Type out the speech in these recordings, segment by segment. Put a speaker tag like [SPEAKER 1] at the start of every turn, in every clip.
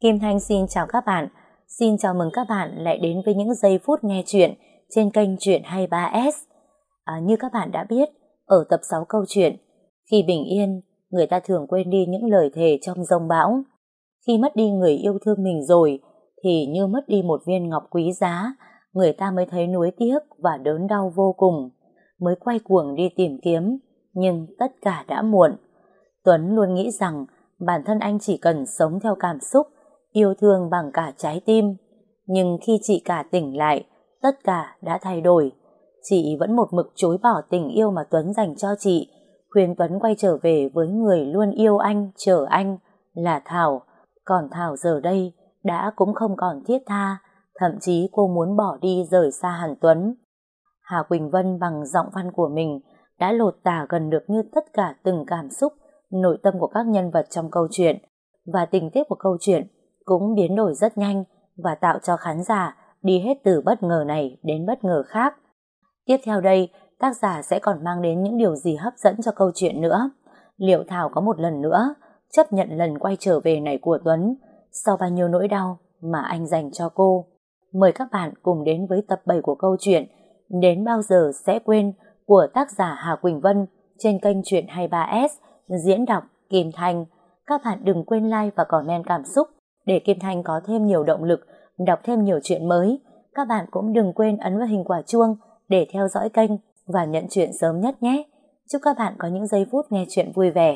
[SPEAKER 1] Kim Thanh xin chào các bạn. Xin chào mừng các bạn lại đến với những giây phút nghe chuyện trên kênh Chuyện 23S. Như các bạn đã biết, ở tập 6 câu chuyện, khi bình yên, người ta thường quên đi những lời thề trong giông bão. Khi mất đi người yêu thương mình rồi, thì như mất đi một viên ngọc quý giá, người ta mới thấy nuối tiếc và đớn đau vô cùng, mới quay cuồng đi tìm kiếm, nhưng tất cả đã muộn. Tuấn luôn nghĩ rằng bản thân anh chỉ cần sống theo cảm xúc, yêu thương bằng cả trái tim. Nhưng khi chị cả tỉnh lại, tất cả đã thay đổi. Chị vẫn một mực chối bỏ tình yêu mà Tuấn dành cho chị, khuyên Tuấn quay trở về với người luôn yêu anh, chờ anh, là Thảo. Còn Thảo giờ đây đã cũng không còn thiết tha, thậm chí cô muốn bỏ đi rời xa hẳn Tuấn. Hà Quỳnh Vân bằng giọng văn của mình đã lột tả gần được như tất cả từng cảm xúc, nội tâm của các nhân vật trong câu chuyện, và tình tiết của câu chuyện cũng biến đổi rất nhanh và tạo cho khán giả đi hết từ bất ngờ này đến bất ngờ khác. Tiếp theo đây, tác giả sẽ còn mang đến những điều gì hấp dẫn cho câu chuyện nữa. Liệu Thảo có một lần nữa chấp nhận lần quay trở về này của Tuấn sau bao nhiêu nỗi đau mà anh dành cho cô? Mời các bạn cùng đến với tập 7 của câu chuyện Đến Bao Giờ Sẽ Quên của tác giả Hà Quỳnh Vân trên kênh Chuyện 23S, diễn đọc Kim Thanh. Các bạn đừng quên like và comment cảm xúc để Kim Thanh có thêm nhiều động lực đọc thêm nhiều chuyện mới. Các bạn cũng đừng quên ấn vào hình quả chuông để theo dõi kênh và nhận chuyện sớm nhất nhé. Chúc các bạn có những giây phút nghe chuyện vui vẻ.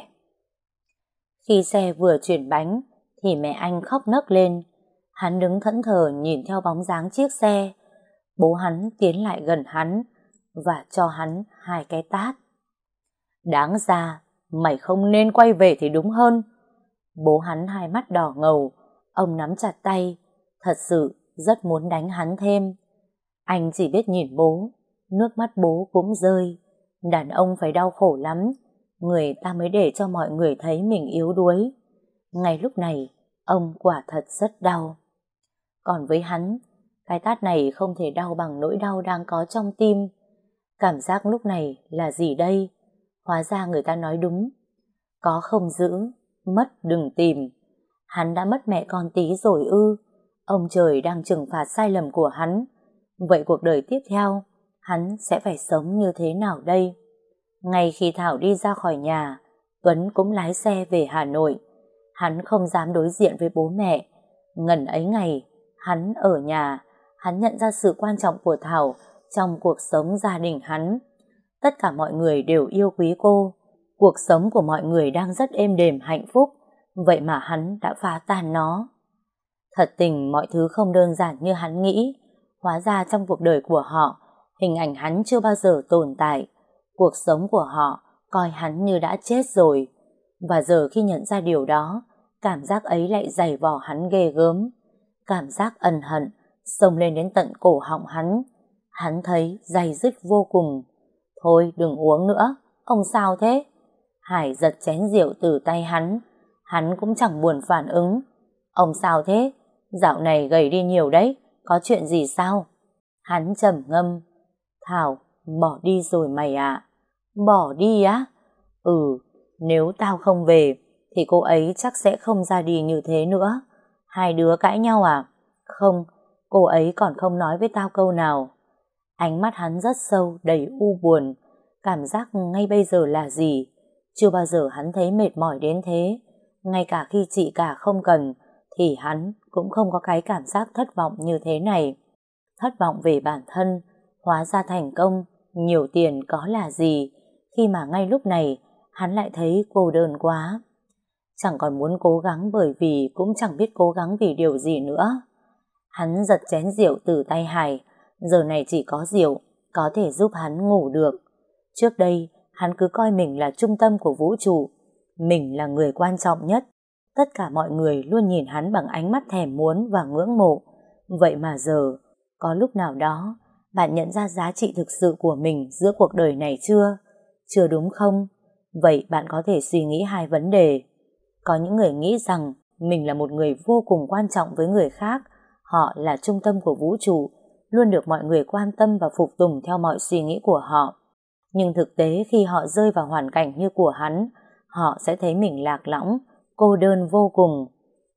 [SPEAKER 1] Khi xe vừa chuyển bánh thì mẹ anh khóc nấc lên. Hắn đứng thẫn thờ nhìn theo bóng dáng chiếc xe. Bố hắn tiến lại gần hắn và cho hắn 2 cái tát. Đáng ra mày không nên quay về thì đúng hơn. Bố hắn 2 mắt đỏ ngầu, ông nắm chặt tay, thật sự rất muốn đánh hắn thêm. Anh chỉ biết nhìn bố, nước mắt bố cũng rơi. Đàn ông phải đau khổ lắm, người ta mới để cho mọi người thấy mình yếu đuối. Ngay lúc này, ông quả thật rất đau. Còn với hắn, cái tát này không thể đau bằng nỗi đau đang có trong tim. Cảm giác lúc này là gì đây? Hóa ra người ta nói đúng. Có không giữ, mất đừng tìm. Hắn đã mất mẹ con tí rồi ư? Ông trời đang trừng phạt sai lầm của hắn. Vậy cuộc đời tiếp theo, hắn sẽ phải sống như thế nào đây? Ngay khi Thảo đi ra khỏi nhà, Tuấn cũng lái xe về Hà Nội. Hắn không dám đối diện với bố mẹ. Ngần ấy ngày, hắn ở nhà, hắn nhận ra sự quan trọng của Thảo trong cuộc sống gia đình hắn. Tất cả mọi người đều yêu quý cô. Cuộc sống của mọi người đang rất êm đềm hạnh phúc, vậy mà hắn đã phá tan nó. Thật tình mọi thứ không đơn giản như hắn nghĩ. Hóa ra trong cuộc đời của họ, hình ảnh hắn chưa bao giờ tồn tại. Cuộc sống của họ coi hắn như đã chết rồi. Và giờ khi nhận ra điều đó, cảm giác ấy lại dày vò hắn ghê gớm. Cảm giác ân hận xông lên đến tận cổ họng hắn. Hắn thấy day dứt vô cùng. Thôi đừng uống nữa, ông sao thế? Hải giật chén rượu từ tay hắn. Hắn cũng chẳng buồn phản ứng. Ông sao thế? Dạo này gầy đi nhiều đấy, có chuyện gì sao? Hắn trầm ngâm. Thảo, bỏ đi rồi mày ạ. Bỏ đi á? Ừ, nếu tao không về thì cô ấy chắc sẽ không ra đi như thế nữa. 2 đứa cãi nhau à? Không, cô ấy còn không nói với tao câu nào. Ánh mắt hắn rất sâu, đầy u buồn. Cảm giác ngay bây giờ là gì? Chưa bao giờ hắn thấy mệt mỏi đến thế. Ngay cả khi chị cả không cần thì hắn cũng không có cái cảm giác thất vọng như thế này. Thất vọng về bản thân. Hóa ra thành công, nhiều tiền có là gì, khi mà ngay lúc này hắn lại thấy cô đơn quá. Chẳng còn muốn cố gắng bởi vì cũng chẳng biết cố gắng vì điều gì nữa. Hắn giật chén rượu từ tay Hải. Giờ này chỉ có rượu có thể giúp hắn ngủ được. Trước đây hắn cứ coi mình là trung tâm của vũ trụ, mình là người quan trọng nhất. Tất cả mọi người luôn nhìn hắn bằng ánh mắt thèm muốn và ngưỡng mộ. Vậy mà giờ, có lúc nào đó bạn nhận ra giá trị thực sự của mình giữa cuộc đời này chưa? Chưa đúng không? Vậy bạn có thể suy nghĩ 2 vấn đề. Có những người nghĩ rằng mình là một người vô cùng quan trọng với người khác. Họ là trung tâm của vũ trụ, luôn được mọi người quan tâm và phục tùng theo mọi suy nghĩ của họ. Nhưng thực tế khi họ rơi vào hoàn cảnh như của hắn, họ sẽ thấy mình lạc lõng, cô đơn vô cùng.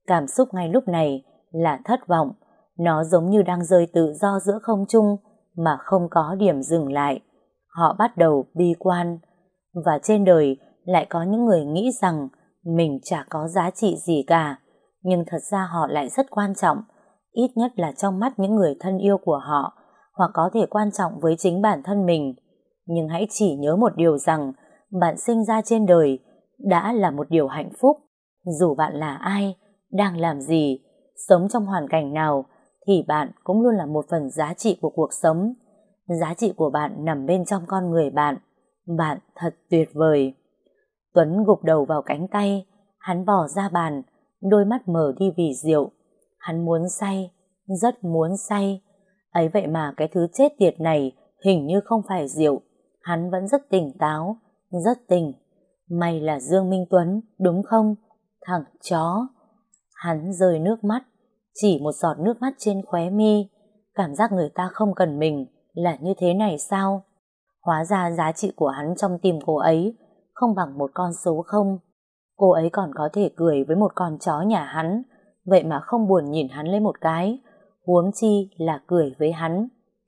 [SPEAKER 1] Cảm xúc ngay lúc này là thất vọng. Nó giống như đang rơi tự do giữa không trung mà không có điểm dừng lại. Họ bắt đầu bi quan. Và trên đời lại có những người nghĩ rằng mình chả có giá trị gì cả. Nhưng thật ra họ lại rất quan trọng, ít nhất là trong mắt những người thân yêu của họ, hoặc có thể quan trọng với chính bản thân mình. Nhưng hãy chỉ nhớ một điều rằng bạn sinh ra trên đời đã là một điều hạnh phúc. Dù bạn là ai, đang làm gì, sống trong hoàn cảnh nào, thì bạn cũng luôn là một phần giá trị của cuộc sống. Giá trị của bạn nằm bên trong con người bạn. Bạn thật tuyệt vời. Tuấn gục đầu vào cánh tay, hắn bỏ ra bàn, đôi mắt mở đi vì rượu. Hắn muốn say, rất muốn say. Ấy vậy mà cái thứ chết tiệt này hình như không phải rượu. Hắn vẫn rất tỉnh táo, rất tỉnh. Mày là Dương Minh Tuấn, đúng không? Thằng chó. Hắn rơi nước mắt, chỉ một giọt nước mắt trên khóe mi. Cảm giác người ta không cần mình là như thế này sao? Hóa ra giá trị của hắn trong tim cô ấy không bằng một con số không. Cô ấy còn có thể cười với một con chó nhà hắn, vậy mà không buồn nhìn hắn lấy một cái, huống chi là cười với hắn.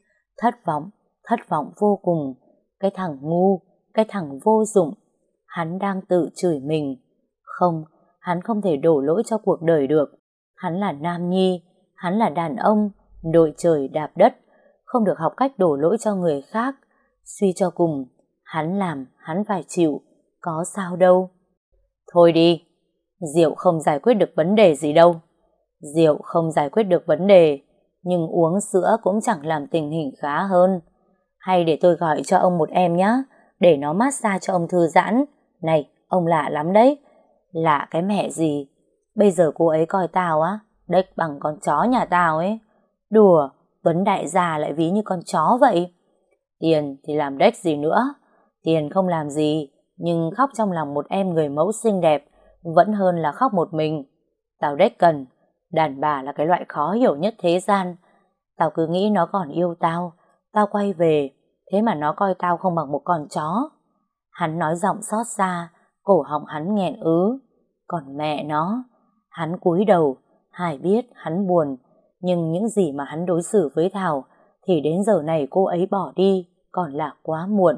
[SPEAKER 1] Thất vọng vô cùng. Cái thằng ngu, cái thằng vô dụng. Hắn đang tự chửi mình. Không, hắn không thể đổ lỗi cho cuộc đời được. Hắn là nam nhi, hắn là đàn ông, đội trời đạp đất, không được học cách đổ lỗi cho người khác. Suy cho cùng, hắn làm, hắn phải chịu, có sao đâu. Thôi đi, rượu không giải quyết được vấn đề gì đâu. Rượu không giải quyết được vấn đề, nhưng uống sữa cũng chẳng làm tình hình khá hơn. Hay để tôi gọi cho ông một em nhé, để nó massage cho ông thư giãn. Này, ông lạ lắm đấy. Lạ cái mẹ gì? Bây giờ cô ấy coi tao á, đếch bằng con chó nhà tao ấy. Đùa, Tuấn đại gia lại ví như con chó vậy. Tiền thì làm đếch gì nữa. Tiền không làm gì, nhưng khóc trong lòng một em người mẫu xinh đẹp vẫn hơn là khóc một mình. Tao đếch cần. Đàn bà là cái loại khó hiểu nhất thế gian. Tao cứ nghĩ nó còn yêu tao. Tao quay về, thế mà nó coi tao không bằng một con chó. Hắn nói giọng xót xa, cổ họng hắn nghẹn ứ. Còn mẹ nó. Hắn cúi đầu. Hải biết hắn buồn, nhưng những gì mà hắn đối xử với Thảo thì đến giờ này cô ấy bỏ đi còn là quá muộn.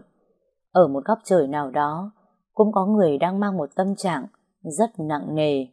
[SPEAKER 1] Ở một góc trời nào đó cũng có người đang mang một tâm trạng rất nặng nề.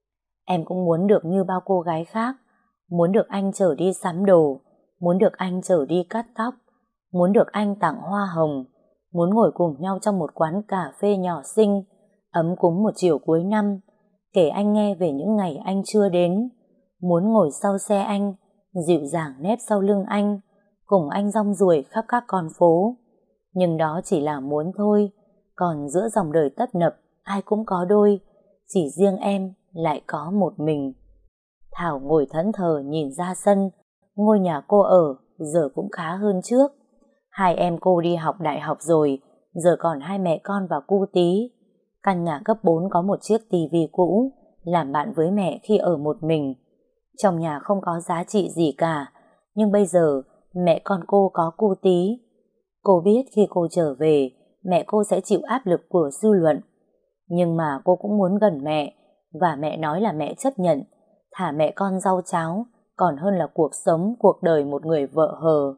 [SPEAKER 1] Em cũng muốn được như bao cô gái khác, muốn được anh chở đi sắm đồ, muốn được anh chở đi cắt tóc, muốn được anh tặng hoa hồng, muốn ngồi cùng nhau trong một quán cà phê nhỏ xinh, ấm cúng một chiều cuối năm, kể anh nghe về những ngày anh chưa đến, muốn ngồi sau xe anh, dịu dàng nép sau lưng anh, cùng anh rong ruổi khắp các con phố. Nhưng đó chỉ là muốn thôi, còn giữa dòng đời tấp nập ai cũng có đôi, chỉ riêng em lại có một mình. Thảo ngồi thẫn thờ nhìn ra sân, ngôi nhà cô ở giờ cũng khá hơn trước. Hai em cô đi học đại học rồi, giờ còn hai mẹ con và cu tí. Căn nhà cấp 4 có một chiếc tivi cũ, làm bạn với mẹ khi ở một mình. Trong nhà không có giá trị gì cả, nhưng bây giờ mẹ con cô có cu tí. Cô biết khi cô trở về, mẹ cô sẽ chịu áp lực của dư luận. Nhưng mà cô cũng muốn gần mẹ, và mẹ nói là mẹ chấp nhận, thả mẹ con rau cháo, còn hơn là cuộc sống, cuộc đời một người vợ hờ.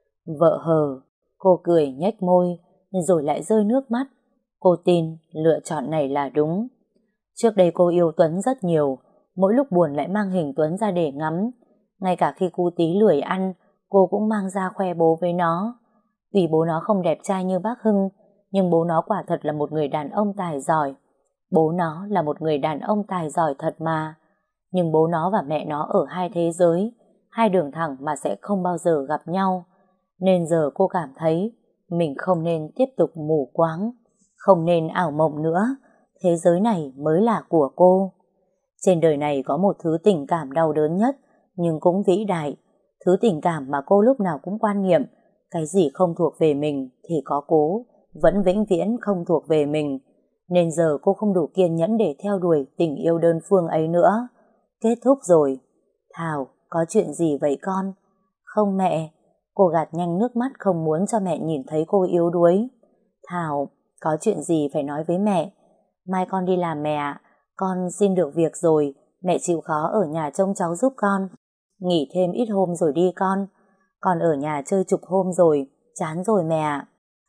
[SPEAKER 1] Vợ hờ, cô cười nhếch môi, rồi lại rơi nước mắt. Cô tin lựa chọn này là đúng. Trước đây cô yêu Tuấn rất nhiều, mỗi lúc buồn lại mang hình Tuấn ra để ngắm. Ngay cả khi cu tí lười ăn, cô cũng mang ra khoe bố với nó. Vì bố nó không đẹp trai như bác Hưng, nhưng bố nó quả thật là một người đàn ông tài giỏi. Bố nó là một người đàn ông tài giỏi thật mà. Nhưng bố nó và mẹ nó ở hai thế giới, hai đường thẳng mà sẽ không bao giờ gặp nhau. Nên giờ cô cảm thấy mình không nên tiếp tục mù quáng, không nên ảo mộng nữa. Thế giới này mới là của cô. Trên đời này có một thứ tình cảm đau đớn nhất, nhưng cũng vĩ đại. Thứ tình cảm mà cô lúc nào cũng quan niệm, cái gì không thuộc về mình thì có cố, vẫn vĩnh viễn không thuộc về mình. Nên giờ cô không đủ kiên nhẫn để theo đuổi tình yêu đơn phương ấy nữa. Kết thúc rồi. Thảo, có chuyện gì vậy con? Không mẹ. Cô gạt nhanh nước mắt không muốn cho mẹ nhìn thấy cô yếu đuối. Thảo, có chuyện gì phải nói với mẹ. Mai con đi làm mẹ ạ. Con xin được việc rồi, mẹ chịu khó ở nhà trông cháu giúp con. Nghỉ thêm ít hôm rồi đi con ở nhà chơi chục hôm rồi, chán rồi mẹ ạ.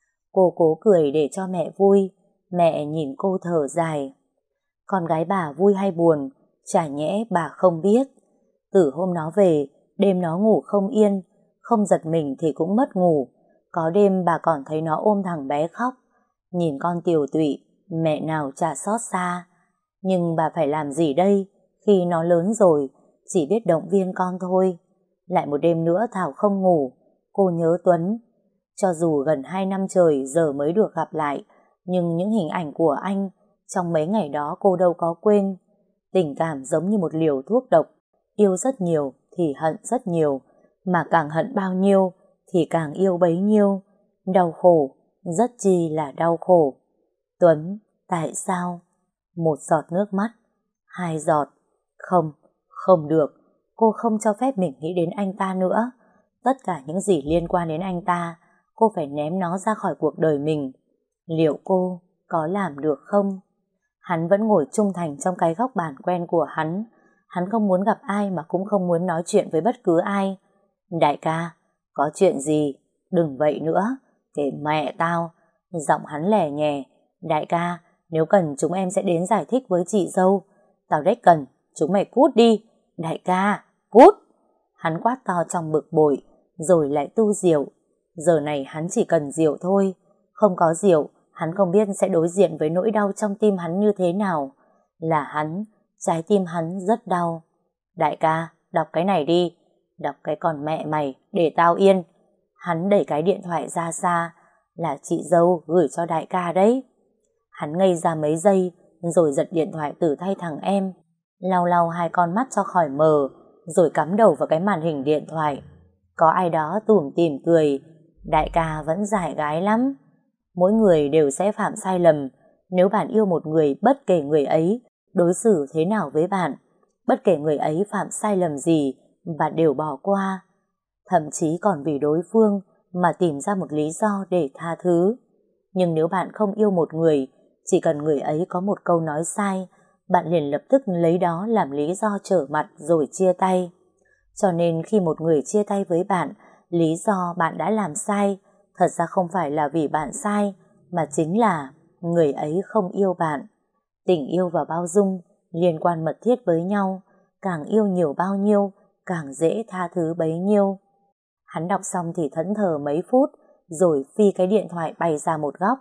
[SPEAKER 1] Cô cố cười để cho mẹ vui, mẹ nhìn cô thở dài. Con gái bà vui hay buồn, chả nhẽ bà không biết. Từ hôm nó về, đêm nó ngủ không yên, không giật mình thì cũng mất ngủ. Có đêm bà còn thấy nó ôm thằng bé khóc. Nhìn con tiều tụy, mẹ nào chả xót xa. Nhưng bà phải làm gì đây? Khi nó lớn rồi, chỉ biết động viên con thôi. Lại một đêm nữa Thảo không ngủ, cô nhớ Tuấn. Cho dù gần 2 năm trời giờ mới được gặp lại, nhưng những hình ảnh của anh trong mấy ngày đó cô đâu có quên. Tình cảm giống như một liều thuốc độc, yêu rất nhiều thì hận rất nhiều, mà càng hận bao nhiêu thì càng yêu bấy nhiêu. Đau khổ, rất chi là đau khổ. Tuấn, tại sao? Một giọt nước mắt, 2 giọt. Không, không được, cô không cho phép mình nghĩ đến anh ta nữa. Tất cả những gì liên quan đến anh ta, cô phải ném nó ra khỏi cuộc đời mình. Liệu cô có làm được không? Hắn vẫn ngồi trung thành trong cái góc bàn quen của hắn. Hắn không muốn gặp ai mà cũng không muốn nói chuyện với bất cứ ai. Đại ca, có chuyện gì? Đừng vậy nữa. Kể mẹ tao. Giọng hắn lẻ nhẹ. Đại ca, nếu cần chúng em sẽ đến giải thích với chị dâu. Tao đếch cần, chúng mày cút đi. Đại ca, cút. Hắn quát to trong bực bội, rồi lại tu rượu. Giờ này hắn chỉ cần rượu thôi. Không có rượu, hắn không biết sẽ đối diện với nỗi đau trong tim hắn như thế nào. Là hắn, trái tim hắn rất đau. Đại ca, đọc cái này đi. Đọc cái con mẹ mày, để tao yên. Hắn đẩy cái điện thoại ra xa. Là chị dâu gửi cho đại ca đấy. Hắn ngây ra mấy giây, rồi giật điện thoại từ tay thằng em. Lau lau 2 con mắt cho khỏi mờ, rồi cắm đầu vào cái màn hình điện thoại. Có ai đó tủm tỉm cười. Đại ca vẫn dại gái lắm. Mỗi người đều sẽ phạm sai lầm. Nếu bạn yêu một người, bất kể người ấy đối xử thế nào với bạn, bất kể người ấy phạm sai lầm gì, bạn đều bỏ qua. Thậm chí còn vì đối phương mà tìm ra một lý do để tha thứ. Nhưng nếu bạn không yêu một người, chỉ cần người ấy có một câu nói sai, bạn liền lập tức lấy đó làm lý do trở mặt rồi chia tay. Cho nên khi một người chia tay với bạn, lý do bạn đã làm sai thật ra không phải là vì bạn sai, mà chính là người ấy không yêu bạn. Tình yêu và bao dung liên quan mật thiết với nhau, càng yêu nhiều bao nhiêu, càng dễ tha thứ bấy nhiêu. Hắn đọc xong thì thẫn thờ mấy phút, rồi phi cái điện thoại bay ra một góc.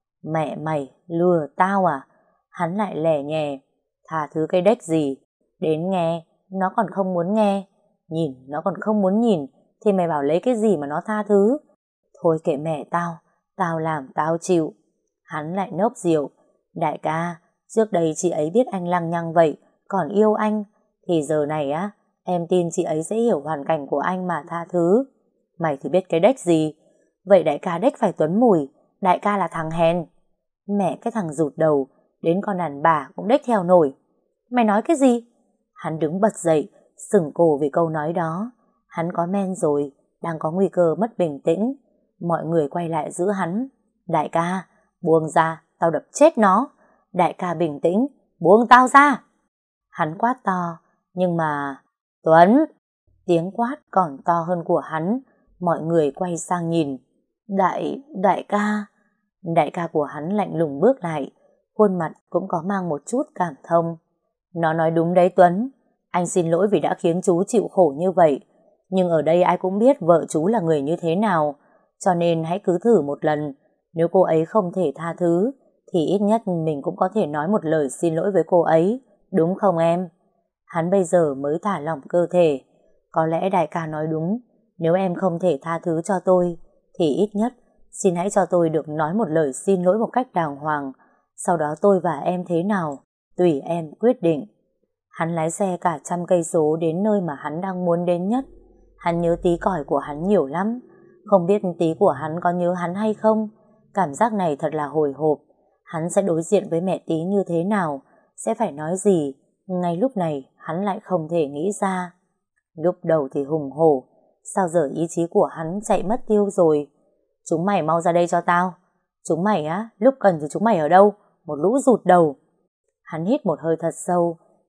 [SPEAKER 1] Mẹ mày, lừa tao à? Hắn lại lẻ nhè. Tha thứ cái đếch gì? Đến nghe, nó còn không muốn nghe. Nhìn, nó còn không muốn nhìn, thì mày bảo lấy cái gì mà nó tha thứ? Thôi kệ mẹ tao, tao làm tao chịu. Hắn lại nốc rượu. Đại ca, trước đây chị ấy biết anh lăng nhăng vậy, còn yêu anh, thì giờ này á, em tin chị ấy sẽ hiểu hoàn cảnh của anh mà tha thứ. Mày thì biết cái đếch gì? Vậy đại ca đếch phải Tuấn Mùi, đại ca là thằng hèn. Mẹ cái thằng rụt đầu, đến con đàn bà cũng đếch theo nổi. Mày nói cái gì? Hắn đứng bật dậy, sừng cổ vì câu nói đó. Hắn có men rồi, đang có nguy cơ mất bình tĩnh. Mọi người quay lại giữ hắn. Đại ca, buông ra, tao đập chết nó. Đại ca bình tĩnh, buông tao ra. Hắn quát to, nhưng mà... Tuấn! Tiếng quát còn to hơn của hắn. Mọi người quay sang nhìn. Đại ca... Đại ca của hắn lạnh lùng bước lại, khuôn mặt cũng có mang một chút cảm thông. Nó nói đúng đấy Tuấn, anh xin lỗi vì đã khiến chú chịu khổ như vậy. Nhưng ở đây ai cũng biết vợ chú là người như thế nào, cho nên hãy cứ thử một lần. Nếu cô ấy không thể tha thứ, thì ít nhất mình cũng có thể nói một lời xin lỗi với cô ấy, đúng không em? Hắn bây giờ mới thả lỏng cơ thể. Có lẽ đại ca nói đúng, nếu em không thể tha thứ cho tôi, thì ít nhất xin hãy cho tôi được nói một lời xin lỗi một cách đàng hoàng. Sau đó tôi và em thế nào, tùy em quyết định. Hắn lái xe cả 100 cây số đến nơi mà hắn đang muốn đến nhất. Hắn nhớ tí còi của hắn nhiều lắm. Không biết tí của hắn có nhớ hắn hay không. Cảm giác này thật là hồi hộp. Hắn sẽ đối diện với mẹ tí như thế nào, sẽ phải nói gì. Ngay lúc này hắn lại không thể nghĩ ra. Lúc đầu thì hùng hổ, sao giờ ý chí của hắn chạy mất tiêu rồi. Chúng mày mau ra đây cho tao. Chúng mày á, lúc cần thì chúng mày ở đâu? Một lũ rụt đầu. Hắn hít một hơi thật sâu,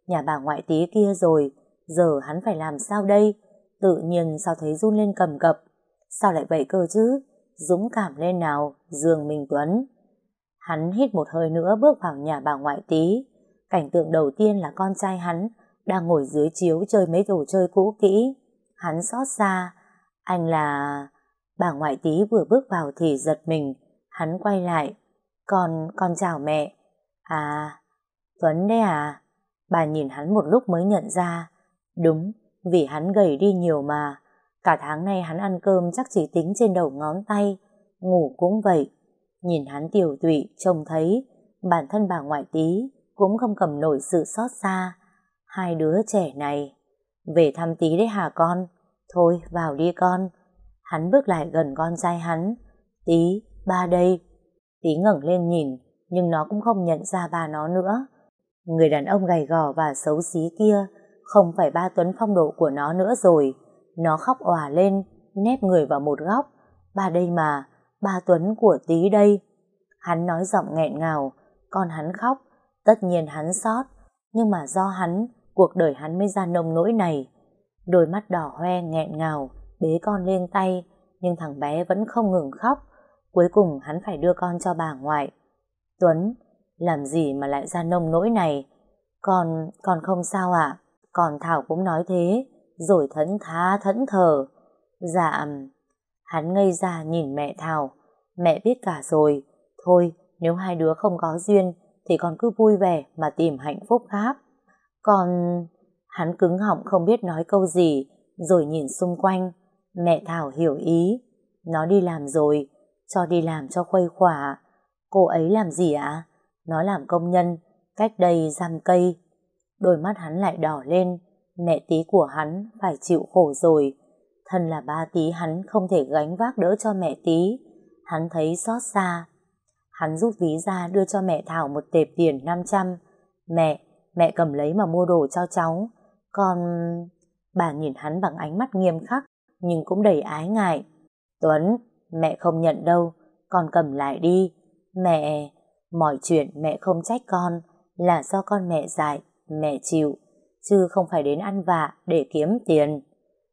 [SPEAKER 1] nhà bà ngoại Tí kia rồi, giờ hắn phải làm sao đây? Tự nhiên sao thấy run lên cầm cập? Sao lại vậy cơ chứ? Dũng cảm lên nào, Dương Minh Tuấn. Hắn hít một hơi nữa bước vào nhà bà ngoại Tí. Cảnh tượng đầu tiên là con trai hắn đang ngồi dưới chiếu chơi mấy đồ chơi cũ kỹ. Hắn xót xa. Anh là... Bà ngoại Tí vừa bước vào thì giật mình. Hắn quay lại. Con chào mẹ. À, Tuấn đấy à? Bà nhìn hắn một lúc mới nhận ra. Đúng, vì hắn gầy đi nhiều mà. Cả tháng nay hắn ăn cơm chắc chỉ tính trên đầu ngón tay. Ngủ cũng vậy. Nhìn hắn tiều tụy, trông thấy bản thân bà ngoại Tí cũng không cầm nổi sự xót xa. Hai đứa trẻ này về thăm Tí đấy hả con? Thôi vào đi con. Hắn bước lại gần con trai hắn. Tí, ba đây. Tí ngẩng lên nhìn, nhưng nó cũng không nhận ra ba nó nữa. Người đàn ông gầy gò và xấu xí kia không phải ba Tuấn phong độ của nó nữa rồi. Nó khóc òa lên, nép người vào một góc. Ba đây mà, ba Tuấn của Tí đây. Hắn nói giọng nghẹn ngào. Con hắn khóc, tất nhiên hắn xót, nhưng mà do hắn, cuộc đời hắn mới ra nông nỗi này. Đôi mắt đỏ hoe nghẹn ngào, bế con lên tay, nhưng thằng bé vẫn không ngừng khóc. Cuối cùng hắn phải đưa con cho bà ngoại. Tuấn, làm gì mà lại ra nông nỗi này? Con không sao ạ? Còn Thảo cũng nói thế, rồi thẫn thờ. Dạ. Hắn ngây ra nhìn mẹ Thảo. Mẹ biết cả rồi. Thôi, nếu hai đứa không có duyên thì con cứ vui vẻ mà tìm hạnh phúc khác. Hắn cứng họng không biết nói câu gì, rồi nhìn xung quanh. Mẹ Thảo hiểu ý. Nó đi làm rồi, cho đi làm cho khuây khỏa. Cô ấy làm gì ạ? Nó làm công nhân, cách đây dăm cây. Đôi mắt hắn lại đỏ lên. Mẹ Tí của hắn phải chịu khổ rồi. Thân là ba Tí hắn không thể gánh vác đỡ cho mẹ Tí. Hắn thấy xót xa. Hắn rút ví ra đưa cho mẹ Thảo một tệp tiền 500. Mẹ cầm lấy mà mua đồ cho cháu. Bà nhìn hắn bằng ánh mắt nghiêm khắc, nhưng cũng đầy ái ngại. Tuấn, mẹ không nhận đâu, con cầm lại đi. Mọi chuyện mẹ không trách con, là do con mẹ dại, mẹ chịu, chứ không phải đến ăn vạ để kiếm tiền.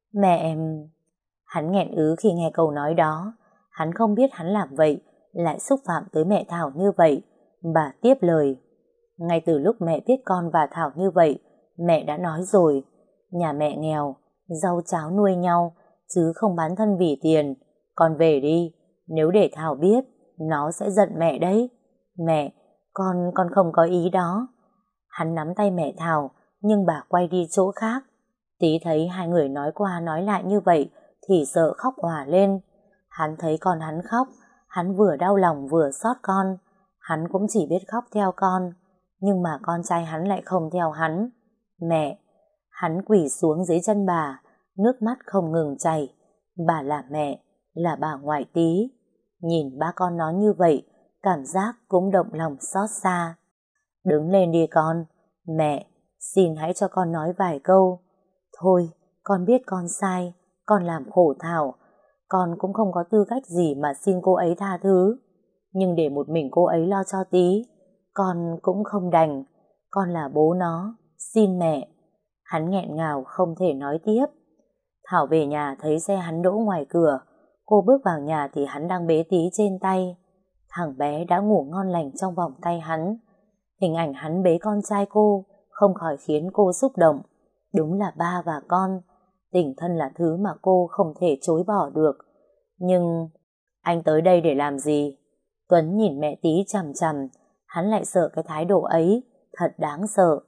[SPEAKER 1] Hắn nghẹn ứ khi nghe câu nói đó. Hắn không biết hắn làm vậy lại xúc phạm tới mẹ Thảo như vậy. Bà tiếp lời. Ngay từ lúc mẹ biết con và Thảo như vậy, mẹ đã nói rồi, nhà mẹ nghèo, rau cháo nuôi nhau, chứ không bán thân vì tiền. Con về đi, nếu để Thảo biết, nó sẽ giận mẹ đấy. Mẹ, con không có ý đó. Hắn nắm tay mẹ Thảo, nhưng bà quay đi chỗ khác. Tí thấy hai người nói qua nói lại như vậy, thì sợ khóc òa lên. Hắn thấy con hắn khóc, hắn vừa đau lòng vừa xót con. Hắn cũng chỉ biết khóc theo con, nhưng mà con trai hắn lại không theo hắn. Mẹ, hắn quỳ xuống dưới chân bà, nước mắt không ngừng chảy. Bà là mẹ, là bà ngoại Tí. Nhìn ba con nó như vậy, cảm giác cũng động lòng xót xa. Đứng lên đi con. Mẹ, xin hãy cho con nói vài câu. Thôi, con biết con sai, con làm khổ Thảo. Con cũng không có tư cách gì mà xin cô ấy tha thứ. Nhưng để một mình cô ấy lo cho Tí, con cũng không đành. Con là bố nó, xin mẹ. Hắn nghẹn ngào không thể nói tiếp. Thảo về nhà thấy xe hắn đỗ ngoài cửa. Cô bước vào nhà thì hắn đang bế Tí trên tay. Thằng bé đã ngủ ngon lành trong vòng tay hắn. Hình ảnh hắn bế con trai cô không khỏi khiến cô xúc động. Đúng là ba và con, tình thân là thứ mà cô không thể chối bỏ được. Nhưng anh tới đây để làm gì? Tuấn nhìn mẹ Tí chằm chằm. Hắn lại sợ cái thái độ ấy, thật đáng sợ.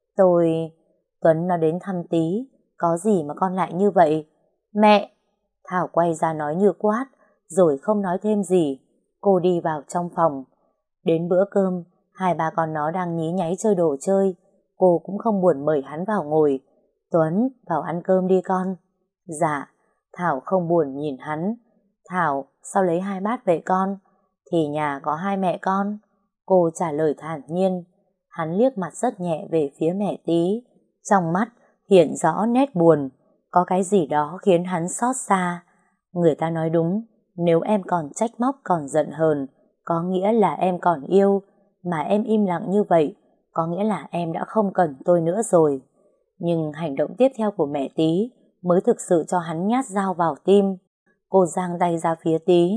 [SPEAKER 1] Tuấn nó đến thăm Tí, có gì mà con lại như vậy? Mẹ! Thảo quay ra nói như quát, rồi không nói thêm gì. Cô đi vào trong phòng. Đến bữa cơm, hai ba con nó đang nhí nháy chơi đồ chơi. Cô cũng không buồn mời hắn vào ngồi. Tuấn, vào ăn cơm đi con. Dạ. Thảo không buồn nhìn hắn. Thảo, sao lấy 2 bát vậy con? Thì nhà có 2 mẹ con. Cô trả lời thản nhiên. Hắn liếc mặt rất nhẹ về phía mẹ Tí. Trong mắt hiện rõ nét buồn. Có cái gì đó khiến hắn xót xa. Người ta nói đúng, nếu em còn trách móc còn giận hờn, có nghĩa là em còn yêu. Mà em im lặng như vậy, có nghĩa là em đã không cần tôi nữa rồi. Nhưng hành động tiếp theo của mẹ Tí mới thực sự cho hắn nhát dao vào tim. Cô giang tay ra phía Tí.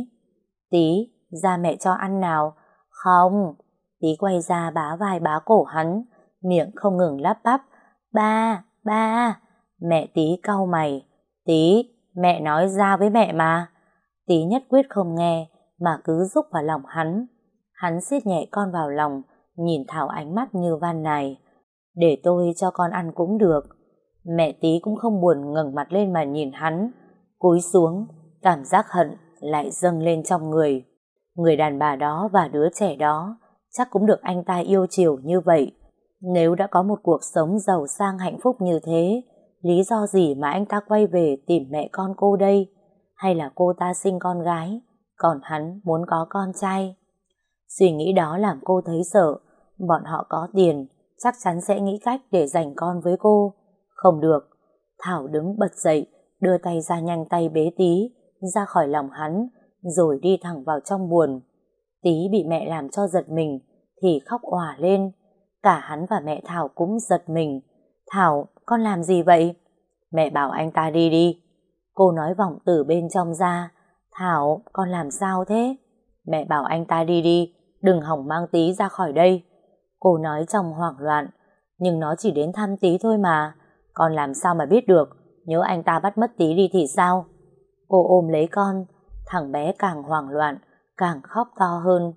[SPEAKER 1] Tí, ra mẹ cho ăn nào. Không. Tí quay ra bá vai bá cổ hắn, miệng không ngừng lắp bắp. Ba, ba. Mẹ Tí cau mày. Tí, mẹ nói ra với mẹ mà. Tí nhất quyết không nghe, mà cứ rúc vào lòng hắn. Hắn siết nhẹ con vào lòng, nhìn Thảo ánh mắt như van nài. Để tôi cho con ăn cũng được. Mẹ Tí cũng không buồn ngẩng mặt lên mà nhìn hắn. Cúi xuống, cảm giác hận lại dâng lên trong người. Người đàn bà đó và đứa trẻ đó chắc cũng được anh ta yêu chiều như vậy. Nếu đã có một cuộc sống giàu sang hạnh phúc như thế, lý do gì mà anh ta quay về tìm mẹ con cô đây? Hay là cô ta sinh con gái, còn hắn muốn có con trai? Suy nghĩ đó làm cô thấy sợ. Bọn họ có tiền, chắc chắn sẽ nghĩ cách để giành con với cô. Không được. Thảo đứng bật dậy, đưa tay ra nhanh tay bế Tí ra khỏi lòng hắn, rồi đi thẳng vào trong buồng. Tí bị mẹ làm cho giật mình thì khóc òa lên. Cả hắn và mẹ Thảo cũng giật mình. Thảo, con làm gì vậy? Mẹ bảo anh ta đi đi. Cô nói vọng từ bên trong ra. Thảo, con làm sao thế? Mẹ bảo anh ta đi đi, đừng hỏng mang Tí ra khỏi đây. Cô nói trong hoảng loạn. Nhưng nó chỉ đến thăm Tí thôi mà. Con làm sao mà biết được? Nhớ anh ta bắt mất Tí đi thì sao? Cô ôm lấy con. Thằng bé càng hoảng loạn, càng khóc to hơn.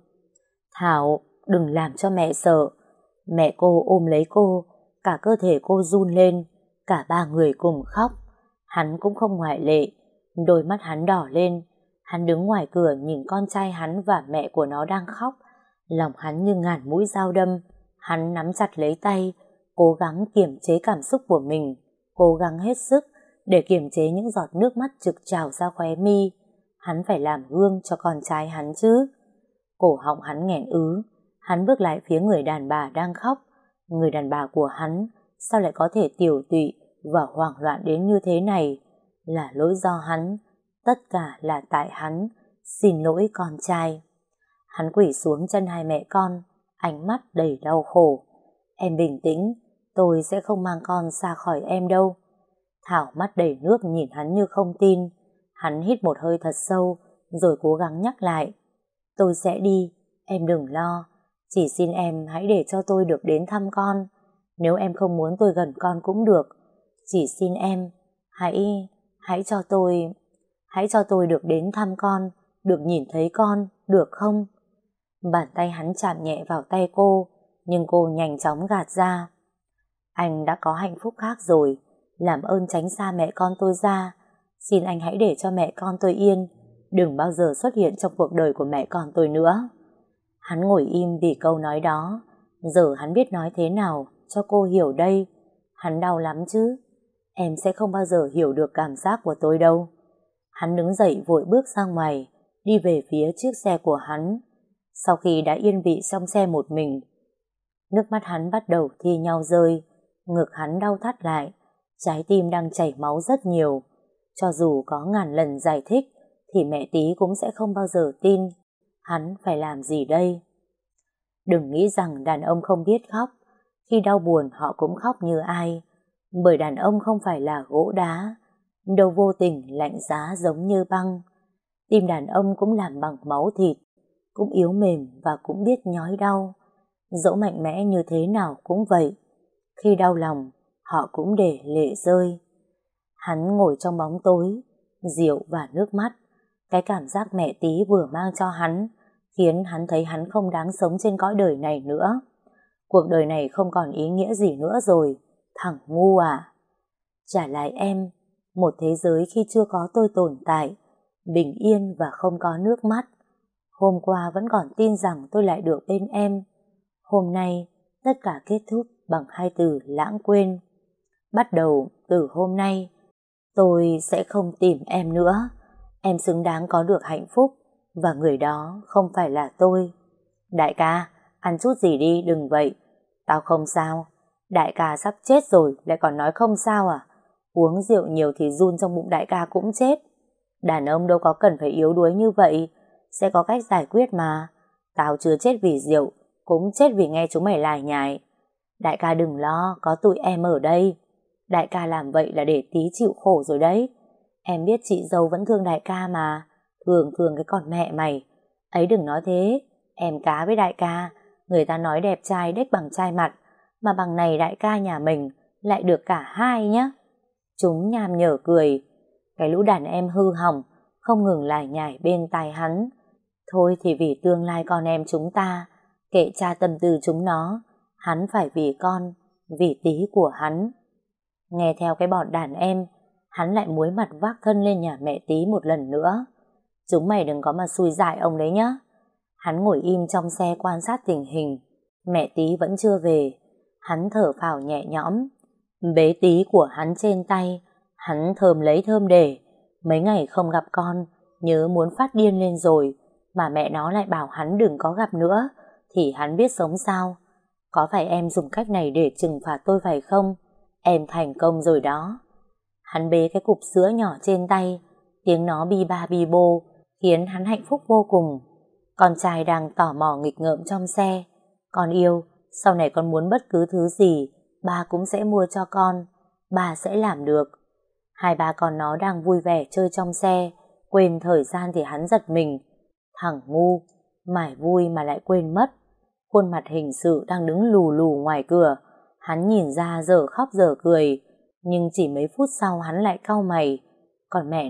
[SPEAKER 1] Thảo, đừng làm cho mẹ sợ. Mẹ cô ôm lấy cô, cả cơ thể cô run lên. Cả ba người cùng khóc. Hắn cũng không ngoại lệ. Đôi mắt hắn đỏ lên. Hắn đứng ngoài cửa nhìn con trai hắn và mẹ của nó đang khóc. Lòng hắn như ngàn mũi dao đâm. Hắn nắm chặt lấy tay, cố gắng kiềm chế cảm xúc của mình, cố gắng hết sức để kiềm chế những giọt nước mắt trực trào ra khóe mi. Hắn phải làm gương cho con trai hắn chứ. Cổ họng hắn nghẹn ứ. Hắn bước lại phía người đàn bà đang khóc. Người đàn bà của hắn sao lại có thể tiểu tụy và hoảng loạn đến như thế này? Là lỗi do hắn. Tất cả là tại hắn. Xin lỗi con trai. Hắn quỳ xuống chân hai mẹ con, ánh mắt đầy đau khổ. Em bình tĩnh, tôi sẽ không mang con xa khỏi em đâu. Thảo mắt đầy nước nhìn hắn như không tin. Hắn hít một hơi thật sâu, rồi cố gắng nhắc lại. Tôi sẽ đi, em đừng lo. Chỉ xin em hãy để cho tôi được đến thăm con. Nếu em không muốn tôi gần con cũng được. Chỉ xin em, hãy cho tôi được đến thăm con, được nhìn thấy con, được không? Bàn tay hắn chạm nhẹ vào tay cô, nhưng cô nhanh chóng gạt ra. Anh đã có hạnh phúc khác rồi, làm ơn tránh xa mẹ con tôi ra. Xin anh hãy để cho mẹ con tôi yên, đừng bao giờ xuất hiện trong cuộc đời của mẹ con tôi nữa. Hắn ngồi im vì câu nói đó. Giờ hắn biết nói thế nào cho cô hiểu đây. Hắn đau lắm chứ. Em sẽ không bao giờ hiểu được cảm giác của tôi đâu. Hắn đứng dậy vội bước ra ngoài, đi về phía chiếc xe của hắn. Sau khi đã yên vị trong xe một mình, nước mắt hắn bắt đầu thi nhau rơi. Ngực hắn đau thắt lại, trái tim đang chảy máu rất nhiều. Cho dù có ngàn lần giải thích thì mẹ Tí cũng sẽ không bao giờ tin. Hắn phải làm gì đây? Đừng nghĩ rằng đàn ông không biết khóc. Khi đau buồn họ cũng khóc như ai. Bởi đàn ông không phải là gỗ đá, đâu vô tình lạnh giá giống như băng. Tim đàn ông cũng làm bằng máu thịt, cũng yếu mềm và cũng biết nhói đau. Dẫu mạnh mẽ như thế nào cũng vậy. Khi đau lòng, họ cũng để lệ rơi. Hắn ngồi trong bóng tối, rượu và nước mắt. Cái cảm giác mẹ Tí vừa mang cho hắn khiến hắn thấy hắn không đáng sống trên cõi đời này nữa. Cuộc đời này không còn ý nghĩa gì nữa rồi, thằng ngu à. Trả lại em một thế giới khi chưa có tôi tồn tại, bình yên và không có nước mắt. Hôm qua vẫn còn tin rằng tôi lại được bên em. Hôm nay tất cả kết thúc bằng hai từ lãng quên. Bắt đầu từ hôm nay, tôi sẽ không tìm em nữa. Em xứng đáng có được hạnh phúc, và người đó không phải là tôi. Đại ca, ăn chút gì đi, đừng vậy. Tao không sao. Đại ca sắp chết rồi, lại còn nói không sao à? Uống rượu nhiều thì run trong bụng đại ca cũng chết. Đàn ông đâu có cần phải yếu đuối như vậy. Sẽ có cách giải quyết mà. Tao chưa chết vì rượu, cũng chết vì nghe chúng mày lải nhải. Đại ca đừng lo, có tụi em ở đây. Đại ca làm vậy là để tí chịu khổ rồi đấy. Em biết chị dâu vẫn thương đại ca mà. Thương cái con mẹ mày. Ấy đừng nói thế. Em cá với đại ca. Người ta nói đẹp trai đếch bằng trai mặt. Mà bằng này đại ca nhà mình lại được cả hai nhá. Chúng nham nhở cười. Cái lũ đàn em hư hỏng không ngừng lải nhải bên tai hắn. Thôi thì vì tương lai con em chúng ta, kệ cha tâm tư chúng nó, hắn phải vì con, vì tí của hắn. Nghe theo cái bọn đàn em, hắn lại muối mặt vác thân lên nhà mẹ tí một lần nữa. Chúng mày đừng có mà xui dại ông đấy nhá. Hắn ngồi im trong xe quan sát tình hình. Mẹ tí vẫn chưa về. Hắn thở phào nhẹ nhõm. Bế tí của hắn trên tay, hắn thơm lấy thơm để. Mấy ngày không gặp con, nhớ muốn phát điên lên rồi, mà mẹ nó lại bảo hắn đừng có gặp nữa, thì hắn biết sống sao? Có phải em dùng cách này để trừng phạt tôi phải không? Em thành công rồi đó. Hắn bế cái cục sữa nhỏ trên tay, tiếng nó bi ba bi bô, khiến hắn hạnh phúc vô cùng. Con trai đang tò mò nghịch ngợm trong xe. Con yêu, sau này con muốn bất cứ thứ gì, ba cũng sẽ mua cho con, ba sẽ làm được. Hai ba con nó đang vui vẻ chơi trong xe, quên thời gian thì hắn giật mình. Thằng ngu, mải vui mà lại quên mất. Khuôn mặt hình sự đang đứng lù lù ngoài cửa. Hắn nhìn ra giờ khóc giờ cười, nhưng chỉ mấy phút sau hắn lại cau mày. Còn mẹ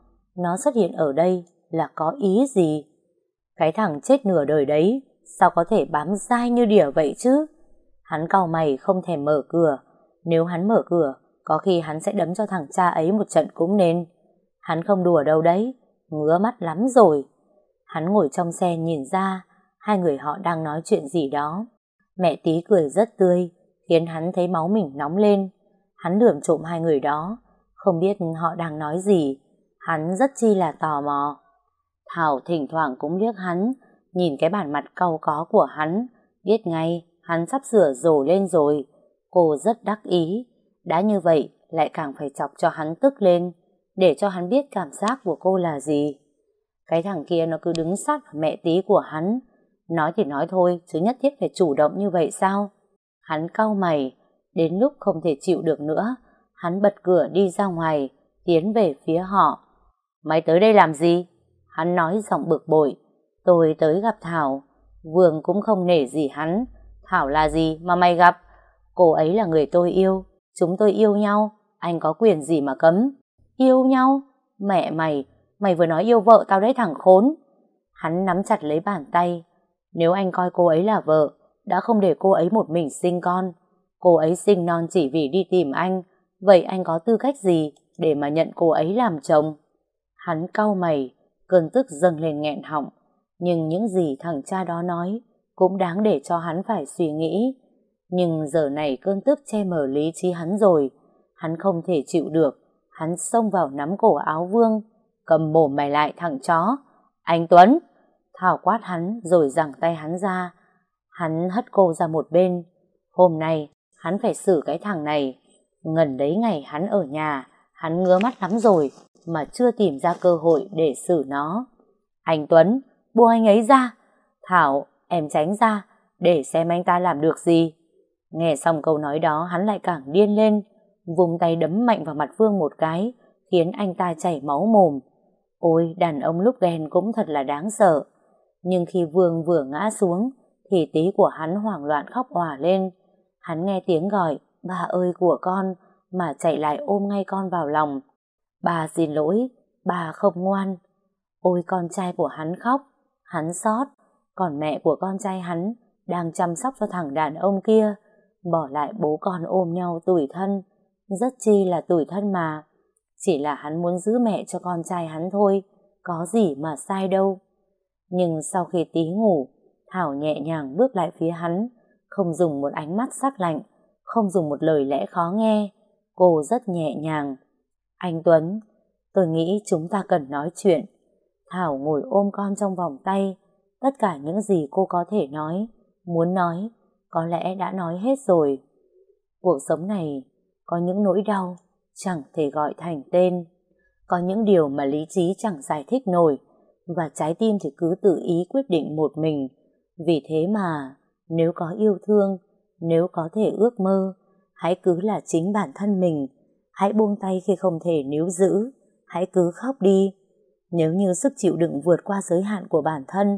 [SPEAKER 1] nó xuất hiện ở đây là có ý gì? Cái thằng chết nửa đời đấy, sao có thể bám dai như đỉa vậy chứ? Hắn cau mày không thèm mở cửa. Nếu hắn mở cửa, có khi hắn sẽ đấm cho thằng cha ấy một trận cũng nên. Hắn không đùa đâu đấy, ngứa mắt lắm rồi. Hắn ngồi trong xe nhìn ra, hai người họ đang nói chuyện gì đó. Mẹ tí cười rất tươi, khiến hắn thấy máu mình nóng lên. Hắn lườm trộm hai người đó, không biết họ đang nói gì. Hắn rất chi là tò mò. Thảo thỉnh thoảng cũng liếc hắn, nhìn cái bản mặt cau có của hắn, biết ngay hắn sắp sửa rồ lên rồi. Cô rất đắc ý, đã như vậy lại càng phải chọc cho hắn tức lên, để cho hắn biết cảm giác của cô là gì. Cái thằng kia nó cứ đứng sát vào mẹ tí của hắn. Nói thì nói thôi, chứ nhất thiết phải chủ động như vậy sao? Hắn cau mày, đến lúc không thể chịu được nữa, hắn bật cửa đi ra ngoài, tiến về phía họ. Mày tới đây làm gì? Hắn nói giọng bực bội. Tôi tới gặp Thảo. Vương cũng không nể gì hắn. Thảo là gì mà mày gặp? Cô ấy là người tôi yêu. Chúng tôi yêu nhau. Anh có quyền gì mà cấm? Yêu nhau? Mẹ mày, mày vừa nói yêu vợ tao đấy thằng khốn. Hắn nắm chặt lấy bàn tay. Nếu anh coi cô ấy là vợ, đã không để cô ấy một mình sinh con. Cô ấy sinh non chỉ vì đi tìm anh. Vậy anh có tư cách gì để mà nhận cô ấy làm chồng? Hắn cau mày, cơn tức dâng lên nghẹn họng. Nhưng những gì thằng cha đó nói cũng đáng để cho hắn phải suy nghĩ. Nhưng giờ này cơn tức che mờ lý trí hắn rồi. Hắn không thể chịu được. Hắn xông vào nắm cổ áo Vương. Cầm mồm mày lại thằng chó. Anh Tuấn! Thảo quát hắn rồi giằng tay hắn ra. Hắn hất cô ra một bên. Hôm nay hắn phải xử cái thằng này. Ngần đấy ngày hắn ở nhà, hắn ngứa mắt lắm rồi mà chưa tìm ra cơ hội để xử nó. Anh Tuấn, buông anh ấy ra. Thảo, em tránh ra, để xem anh ta làm được gì. Nghe xong câu nói đó, hắn lại càng điên lên, vùng tay đấm mạnh vào mặt Vương một cái, khiến anh ta chảy máu mồm. Ôi, đàn ông lúc ghen cũng thật là đáng sợ. Nhưng khi Vương vừa ngã xuống, thì tí của hắn hoảng loạn khóc òa lên. Hắn nghe tiếng gọi, bà ơi của con, mà chạy lại ôm ngay con vào lòng. Bà xin lỗi, bà không ngoan. Ôi con trai của hắn khóc, hắn xót, còn mẹ của con trai hắn đang chăm sóc cho thằng đàn ông kia, bỏ lại bố con ôm nhau tủi thân, rất chi là tủi thân mà. Chỉ là hắn muốn giữ mẹ cho con trai hắn thôi, có gì mà sai đâu. Nhưng sau khi tí ngủ, Thảo nhẹ nhàng bước lại phía hắn, không dùng một ánh mắt sắc lạnh, không dùng một lời lẽ khó nghe. Cô rất nhẹ nhàng. Anh Tuấn, tôi nghĩ chúng ta cần nói chuyện. Thảo ngồi ôm con trong vòng tay. Tất cả những gì cô có thể nói, muốn nói, có lẽ đã nói hết rồi. Cuộc sống này có những nỗi đau chẳng thể gọi thành tên, có những điều mà lý trí chẳng giải thích nổi, và trái tim thì cứ tự ý quyết định một mình. Vì thế mà nếu có yêu thương, nếu có thể ước mơ, hãy cứ là chính bản thân mình. Hãy buông tay khi không thể níu giữ. Hãy cứ khóc đi. Nếu như sức chịu đựng vượt qua giới hạn của bản thân,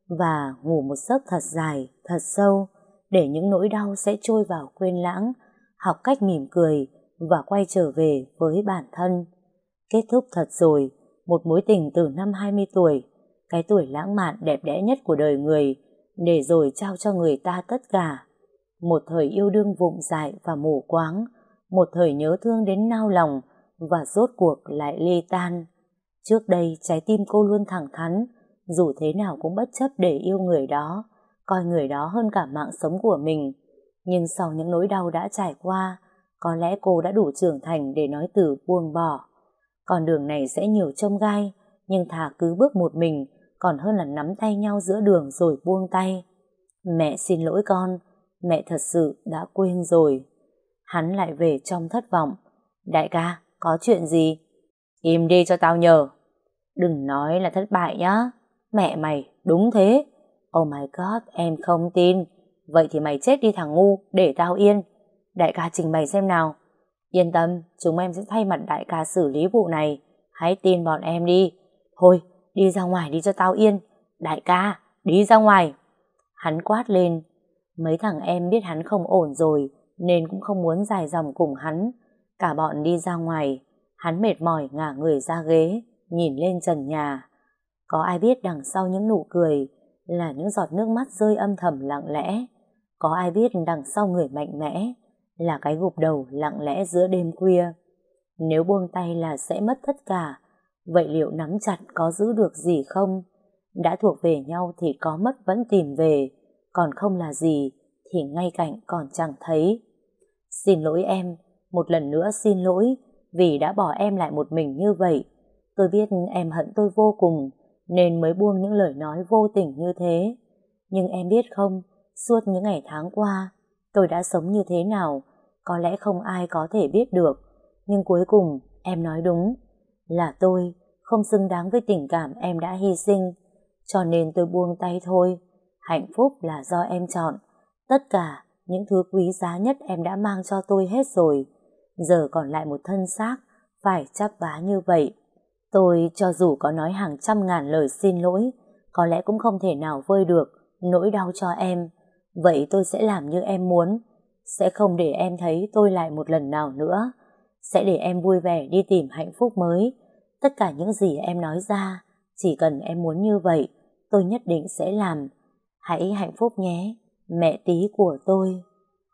[SPEAKER 1] và ngủ một giấc thật dài, thật sâu, để những nỗi đau sẽ trôi vào quên lãng, học cách mỉm cười và quay trở về với bản thân. Kết thúc thật rồi, một mối tình từ năm 20 tuổi, cái tuổi lãng mạn đẹp đẽ nhất của đời người, để rồi trao cho người ta tất cả. Một thời yêu đương vụng dại và mù quáng, một thời nhớ thương đến nao lòng, và rốt cuộc lại ly tan. Trước đây trái tim cô luôn thẳng thắn, dù thế nào cũng bất chấp để yêu người đó, coi người đó hơn cả mạng sống của mình. Nhưng sau những nỗi đau đã trải qua, có lẽ cô đã đủ trưởng thành để nói từ buông bỏ. Con đường này sẽ nhiều chông gai, nhưng thà cứ bước một mình, còn hơn là nắm tay nhau giữa đường rồi buông tay. Mẹ xin lỗi con, mẹ thật sự đã quên rồi. Hắn lại về trong thất vọng. Đại ca, có chuyện gì? Im đi cho tao nhờ. Đừng nói là thất bại nhá. Mẹ mày, đúng thế. Oh my god, em không tin. Vậy thì mày chết đi thằng ngu, để tao yên. Đại ca trình bày xem nào. Yên tâm, chúng em sẽ thay mặt đại ca xử lý vụ này. Hãy tin bọn em đi. Thôi, đi ra ngoài đi cho tao yên. Đại ca, đi ra ngoài. Hắn quát lên. Mấy thằng em biết hắn không ổn rồi, nên cũng không muốn dài dòng cùng hắn. Cả bọn đi ra ngoài. Hắn mệt mỏi ngả người ra ghế, nhìn lên trần nhà. Có ai biết đằng sau những nụ cười là những giọt nước mắt rơi âm thầm lặng lẽ? Có ai biết đằng sau người mạnh mẽ là cái gục đầu lặng lẽ giữa đêm khuya? Nếu buông tay là sẽ mất tất cả, vậy liệu nắm chặt có giữ được gì không? Đã thuộc về nhau thì có mất vẫn tìm về, còn không là gì thì ngay cạnh còn chẳng thấy. Xin lỗi em, một lần nữa xin lỗi vì đã bỏ em lại một mình như vậy. Tôi biết em hận tôi vô cùng, nên mới buông những lời nói vô tình như thế. Nhưng em biết không, suốt những ngày tháng qua, tôi đã sống như thế nào, có lẽ không ai có thể biết được. Nhưng cuối cùng, em nói đúng, là tôi không xứng đáng với tình cảm em đã hy sinh, cho nên tôi buông tay thôi. Hạnh phúc là do em chọn, tất cả những thứ quý giá nhất em đã mang cho tôi hết rồi, giờ còn lại một thân xác phải chắp vá như vậy. Tôi cho dù có nói hàng trăm ngàn lời xin lỗi, có lẽ cũng không thể nào vơi được nỗi đau cho em. Vậy tôi sẽ làm như em muốn, sẽ không để em thấy tôi lại một lần nào nữa, sẽ để em vui vẻ đi tìm hạnh phúc mới. Tất cả những gì em nói ra, chỉ cần em muốn như vậy, tôi nhất định sẽ làm. Hãy hạnh phúc nhé, mẹ tí của tôi.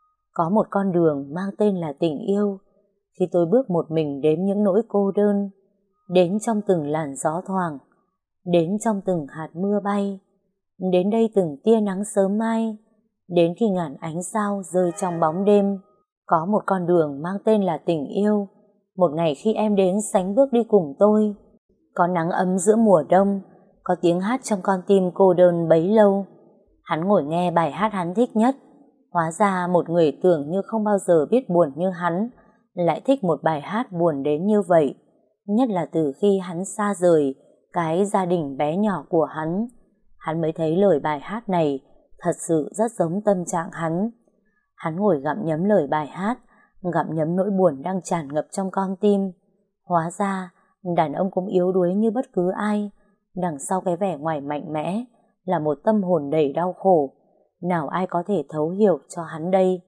[SPEAKER 1] Có một con đường mang tên là tình yêu. Khi tôi bước một mình đến những nỗi cô đơn, đến trong từng làn gió thoảng, đến trong từng hạt mưa bay, đến đây từng tia nắng sớm mai, đến khi ngàn ánh sao rơi trong bóng đêm. Có một con đường mang tên là tình yêu. Một ngày khi em đến sánh bước đi cùng tôi, có nắng ấm giữa mùa đông, có tiếng hát trong con tim cô đơn bấy lâu. Hắn ngồi nghe bài hát hắn thích nhất. Hóa ra một người tưởng như không bao giờ biết buồn như hắn lại thích một bài hát buồn đến như vậy. Nhất là từ khi hắn xa rời cái gia đình bé nhỏ của hắn mới thấy lời bài hát này thật sự rất giống tâm trạng hắn. Hắn ngồi gặm nhấm lời bài hát, gặm nhấm nỗi buồn đang tràn ngập trong con tim. Hóa ra, đàn ông cũng yếu đuối như bất cứ ai. Đằng sau cái vẻ ngoài mạnh mẽ là một tâm hồn đầy đau khổ. Nào ai có thể thấu hiểu cho hắn đây?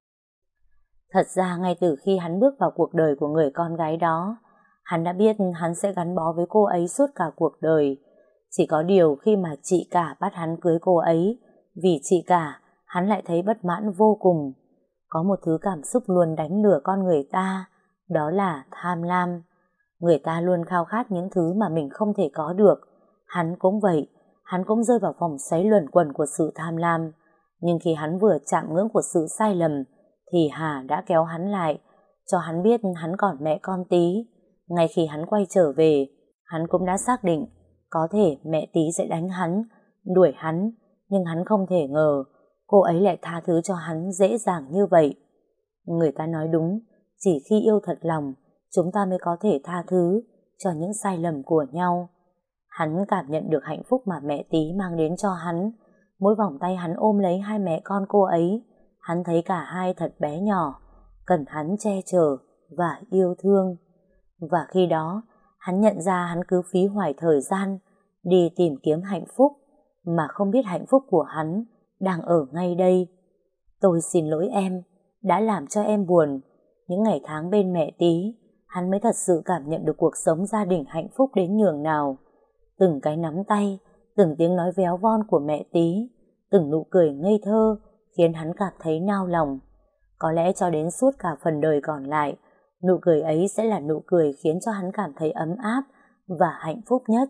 [SPEAKER 1] Thật ra ngay từ khi hắn bước vào cuộc đời của người con gái đó, hắn đã biết hắn sẽ gắn bó với cô ấy suốt cả cuộc đời. Chỉ có điều khi mà chị cả bắt hắn cưới cô ấy, vì chị cả, hắn lại thấy bất mãn vô cùng. Có một thứ cảm xúc luôn đánh lừa con người ta, đó là tham lam. Người ta luôn khao khát những thứ mà mình không thể có được. Hắn cũng vậy, hắn cũng rơi vào vòng xoáy luẩn quẩn của sự tham lam. Nhưng khi hắn vừa chạm ngưỡng của sự sai lầm, thì Hà đã kéo hắn lại, cho hắn biết hắn còn mẹ con Tí. Ngay khi hắn quay trở về, hắn cũng đã xác định có thể mẹ Tí sẽ đánh hắn, đuổi hắn, nhưng hắn không thể ngờ cô ấy lại tha thứ cho hắn dễ dàng như vậy. Người ta nói đúng, chỉ khi yêu thật lòng, chúng ta mới có thể tha thứ cho những sai lầm của nhau. Hắn cảm nhận được hạnh phúc mà mẹ Tí mang đến cho hắn. Mỗi vòng tay hắn ôm lấy hai mẹ con cô ấy, hắn thấy cả hai thật bé nhỏ, cần hắn che chở và yêu thương. Và khi đó, hắn nhận ra hắn cứ phí hoài thời gian đi tìm kiếm hạnh phúc, mà không biết hạnh phúc của hắn đang ở ngay đây. Tôi xin lỗi em, đã làm cho em buồn. Những ngày tháng bên mẹ Tí, hắn mới thật sự cảm nhận được cuộc sống gia đình hạnh phúc đến nhường nào. Từng cái nắm tay, từng tiếng nói véo von của mẹ Tí, từng nụ cười ngây thơ khiến hắn cảm thấy nao lòng. Có lẽ cho đến suốt cả phần đời còn lại, nụ cười ấy sẽ là nụ cười khiến cho hắn cảm thấy ấm áp và hạnh phúc nhất.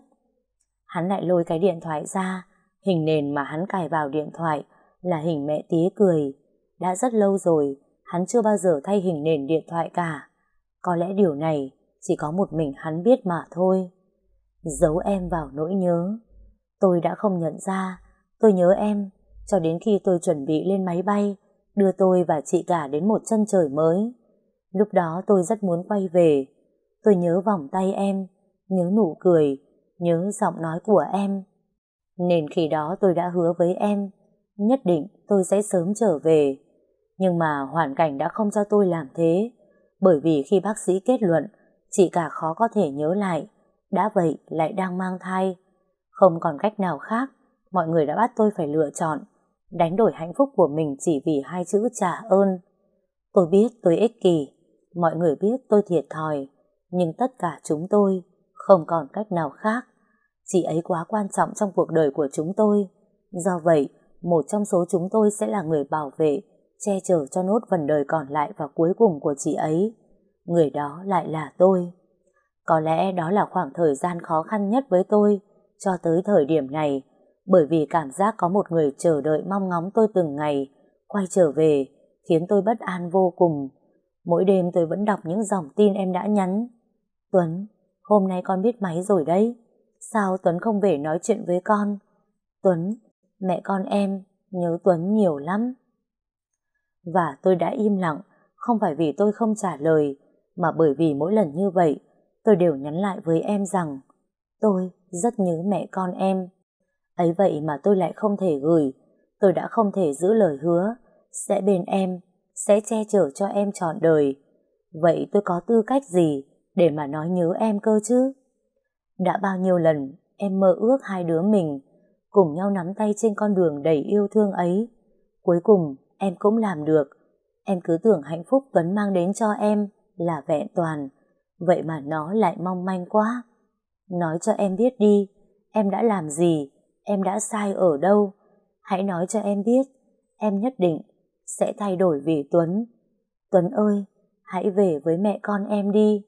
[SPEAKER 1] Hắn lại lôi cái điện thoại ra, hình nền mà hắn cài vào điện thoại là hình mẹ Tí cười. Đã rất lâu rồi, hắn chưa bao giờ thay hình nền điện thoại cả. Có lẽ điều này chỉ có một mình hắn biết mà thôi. Giấu em vào nỗi nhớ. Tôi đã không nhận ra tôi nhớ em cho đến khi tôi chuẩn bị lên máy bay đưa tôi và chị cả đến một chân trời mới. Lúc đó tôi rất muốn quay về. Tôi nhớ vòng tay em, nhớ nụ cười, nhớ giọng nói của em. Nên khi đó tôi đã hứa với em, nhất định tôi sẽ sớm trở về. Nhưng mà hoàn cảnh đã không cho tôi làm thế, bởi vì khi bác sĩ kết luận chị cả khó có thể nhớ lại, đã vậy lại đang mang thai. Không còn cách nào khác, mọi người đã bắt tôi phải lựa chọn, đánh đổi hạnh phúc của mình chỉ vì hai chữ trả ơn. Tôi biết tôi ích kỷ, mọi người biết tôi thiệt thòi, nhưng tất cả chúng tôi không còn cách nào khác. Chị ấy quá quan trọng trong cuộc đời của chúng tôi. Do vậy, một trong số chúng tôi sẽ là người bảo vệ, che chở cho nốt phần đời còn lại và cuối cùng của chị ấy. Người đó lại là tôi. Có lẽ đó là khoảng thời gian khó khăn nhất với tôi cho tới thời điểm này, bởi vì cảm giác có một người chờ đợi mong ngóng tôi từng ngày quay trở về khiến tôi bất an vô cùng. Mỗi đêm tôi vẫn đọc những dòng tin em đã nhắn. Tuấn, hôm nay con biết máy rồi đấy. Sao Tuấn không về nói chuyện với con? Tuấn, mẹ con em nhớ Tuấn nhiều lắm. Và tôi đã im lặng, không phải vì tôi không trả lời, mà bởi vì mỗi lần như vậy, tôi đều nhắn lại với em rằng tôi rất nhớ mẹ con em. Ấy vậy mà tôi lại không thể gửi, tôi đã không thể giữ lời hứa, sẽ bên em, sẽ che chở cho em trọn đời. Vậy tôi có tư cách gì để mà nói nhớ em cơ chứ? Đã bao nhiêu lần em mơ ước hai đứa mình cùng nhau nắm tay trên con đường đầy yêu thương ấy. Cuối cùng em cũng làm được. Em cứ tưởng hạnh phúc Tuấn mang đến cho em là vẹn toàn, vậy mà nó lại mong manh quá. Nói cho em biết đi, em đã làm gì, em đã sai ở đâu. Hãy nói cho em biết, em nhất định sẽ thay đổi vì Tuấn. Tuấn ơi, hãy về với mẹ con em đi.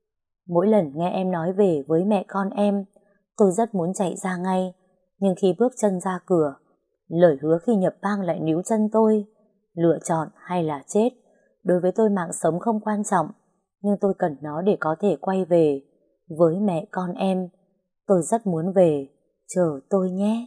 [SPEAKER 1] Mỗi lần nghe em nói về với mẹ con em, tôi rất muốn chạy ra ngay, nhưng khi bước chân ra cửa, lời hứa khi nhập bang lại níu chân tôi. Lựa chọn hay là chết, đối với tôi mạng sống không quan trọng, nhưng tôi cần nó để có thể quay về với mẹ con em. Tôi rất muốn về, chờ tôi nhé.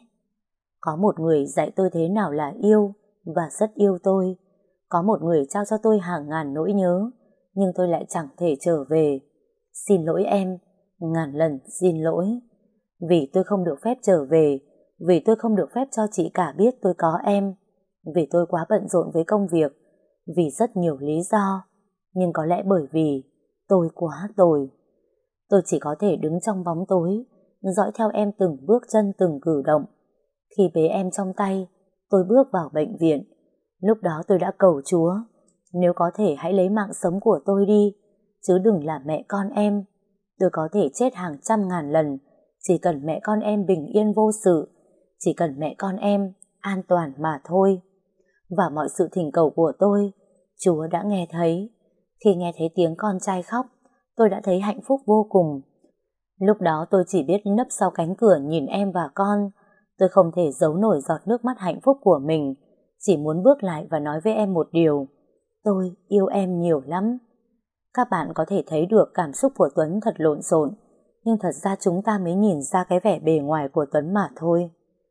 [SPEAKER 1] Có một người dạy tôi thế nào là yêu và rất yêu tôi. Có một người trao cho tôi hàng ngàn nỗi nhớ, nhưng tôi lại chẳng thể trở về. Xin lỗi em, ngàn lần xin lỗi. Vì tôi không được phép trở về, vì tôi không được phép cho chị cả biết tôi có em, vì tôi quá bận rộn với công việc, vì rất nhiều lý do, nhưng có lẽ bởi vì tôi quá tồi. Tôi chỉ có thể đứng trong bóng tối, dõi theo em từng bước chân từng cử động. Khi bế em trong tay, tôi bước vào bệnh viện. Lúc đó tôi đã cầu Chúa, nếu có thể hãy lấy mạng sống của tôi đi, chứ đừng là mẹ con em. Tôi có thể chết hàng trăm ngàn lần, chỉ cần mẹ con em bình yên vô sự, chỉ cần mẹ con em an toàn mà thôi. Và mọi sự thỉnh cầu của tôi, Chúa đã nghe thấy. Khi nghe thấy tiếng con trai khóc, tôi đã thấy hạnh phúc vô cùng. Lúc đó tôi chỉ biết nấp sau cánh cửa nhìn em và con. Tôi không thể giấu nổi giọt nước mắt hạnh phúc của mình, chỉ muốn bước lại và nói với em một điều: tôi yêu em nhiều lắm. Các bạn có thể thấy được cảm xúc của Tuấn thật lộn xộn, nhưng thật ra chúng ta mới nhìn ra cái vẻ bề ngoài của Tuấn mà thôi.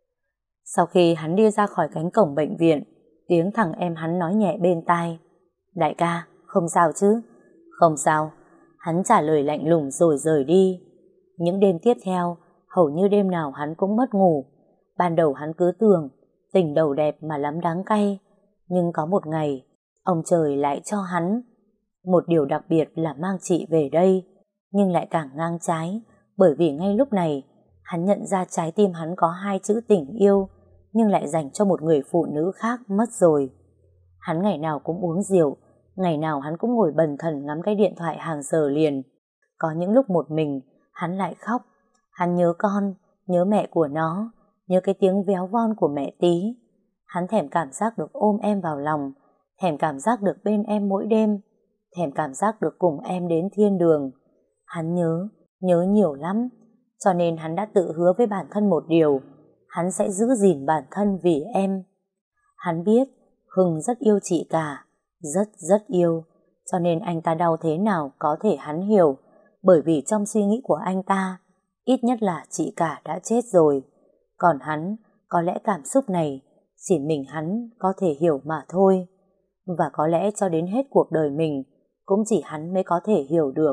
[SPEAKER 1] Sau khi hắn đi ra khỏi cánh cổng bệnh viện, tiếng thằng em hắn nói nhẹ bên tai: đại ca, không sao chứ? Không sao, hắn trả lời lạnh lùng rồi rời đi. Những đêm tiếp theo, hầu như đêm nào hắn cũng mất ngủ. Ban đầu hắn cứ tưởng tình đầu đẹp mà lắm đắng cay, Nhưng có một ngày, ông trời lại cho hắn một điều đặc biệt là mang chị về đây, nhưng lại càng ngang trái, bởi vì ngay lúc này, hắn nhận ra trái tim hắn có hai chữ tình yêu, nhưng lại dành cho một người phụ nữ khác mất rồi. Hắn ngày nào cũng uống rượu, ngày nào hắn cũng ngồi bần thần ngắm cái điện thoại hàng giờ liền. Có những lúc một mình, hắn lại khóc. Hắn nhớ con, nhớ mẹ của nó, nhớ cái tiếng véo von của mẹ Tí. Hắn thèm cảm giác được ôm em vào lòng, thèm cảm giác được bên em mỗi đêm, thèm cảm giác được cùng em đến thiên đường. Hắn nhớ nhiều lắm, cho nên hắn đã tự hứa với bản thân một điều, hắn sẽ giữ gìn bản thân vì em. Hắn biết Hưng rất yêu chị cả, rất yêu, cho nên anh ta đau thế nào có thể hắn hiểu, bởi vì trong suy nghĩ của anh ta, ít nhất là chị cả đã chết rồi. Còn hắn, có lẽ cảm xúc này chỉ mình hắn có thể hiểu mà thôi. Và có lẽ cho đến hết cuộc đời mình, cũng chỉ hắn mới có thể hiểu được.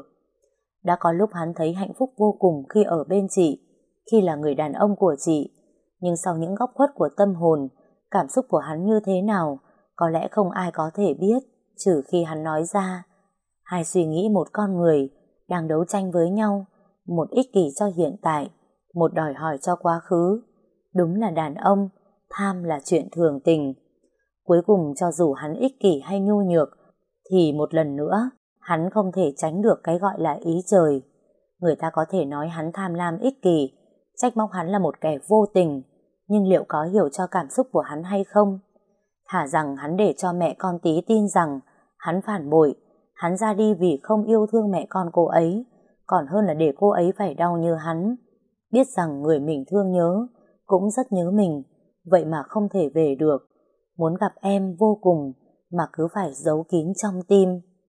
[SPEAKER 1] Đã có lúc hắn thấy hạnh phúc vô cùng khi ở bên chị, khi là người đàn ông của chị. Nhưng sau những góc khuất của tâm hồn, cảm xúc của hắn như thế nào, có lẽ không ai có thể biết, trừ khi hắn nói ra. Hai suy nghĩ một con người đang đấu tranh với nhau, một ích kỷ cho hiện tại, một đòi hỏi cho quá khứ. Đúng là đàn ông, tham là chuyện thường tình. Cuối cùng cho dù hắn ích kỷ hay nhu nhược, thì một lần nữa, hắn không thể tránh được cái gọi là ý trời. Người ta có thể nói hắn tham lam ích kỷ, trách móc hắn là một kẻ vô tình, nhưng liệu có hiểu cho cảm xúc của hắn hay không? Thả rằng hắn để cho mẹ con Tí tin rằng hắn phản bội, hắn ra đi vì không yêu thương mẹ con cô ấy, còn hơn là để cô ấy phải đau như hắn. Biết rằng người mình thương nhớ, cũng rất nhớ mình, vậy mà không thể về được. Muốn gặp em vô cùng, mà cứ phải giấu kín trong tim.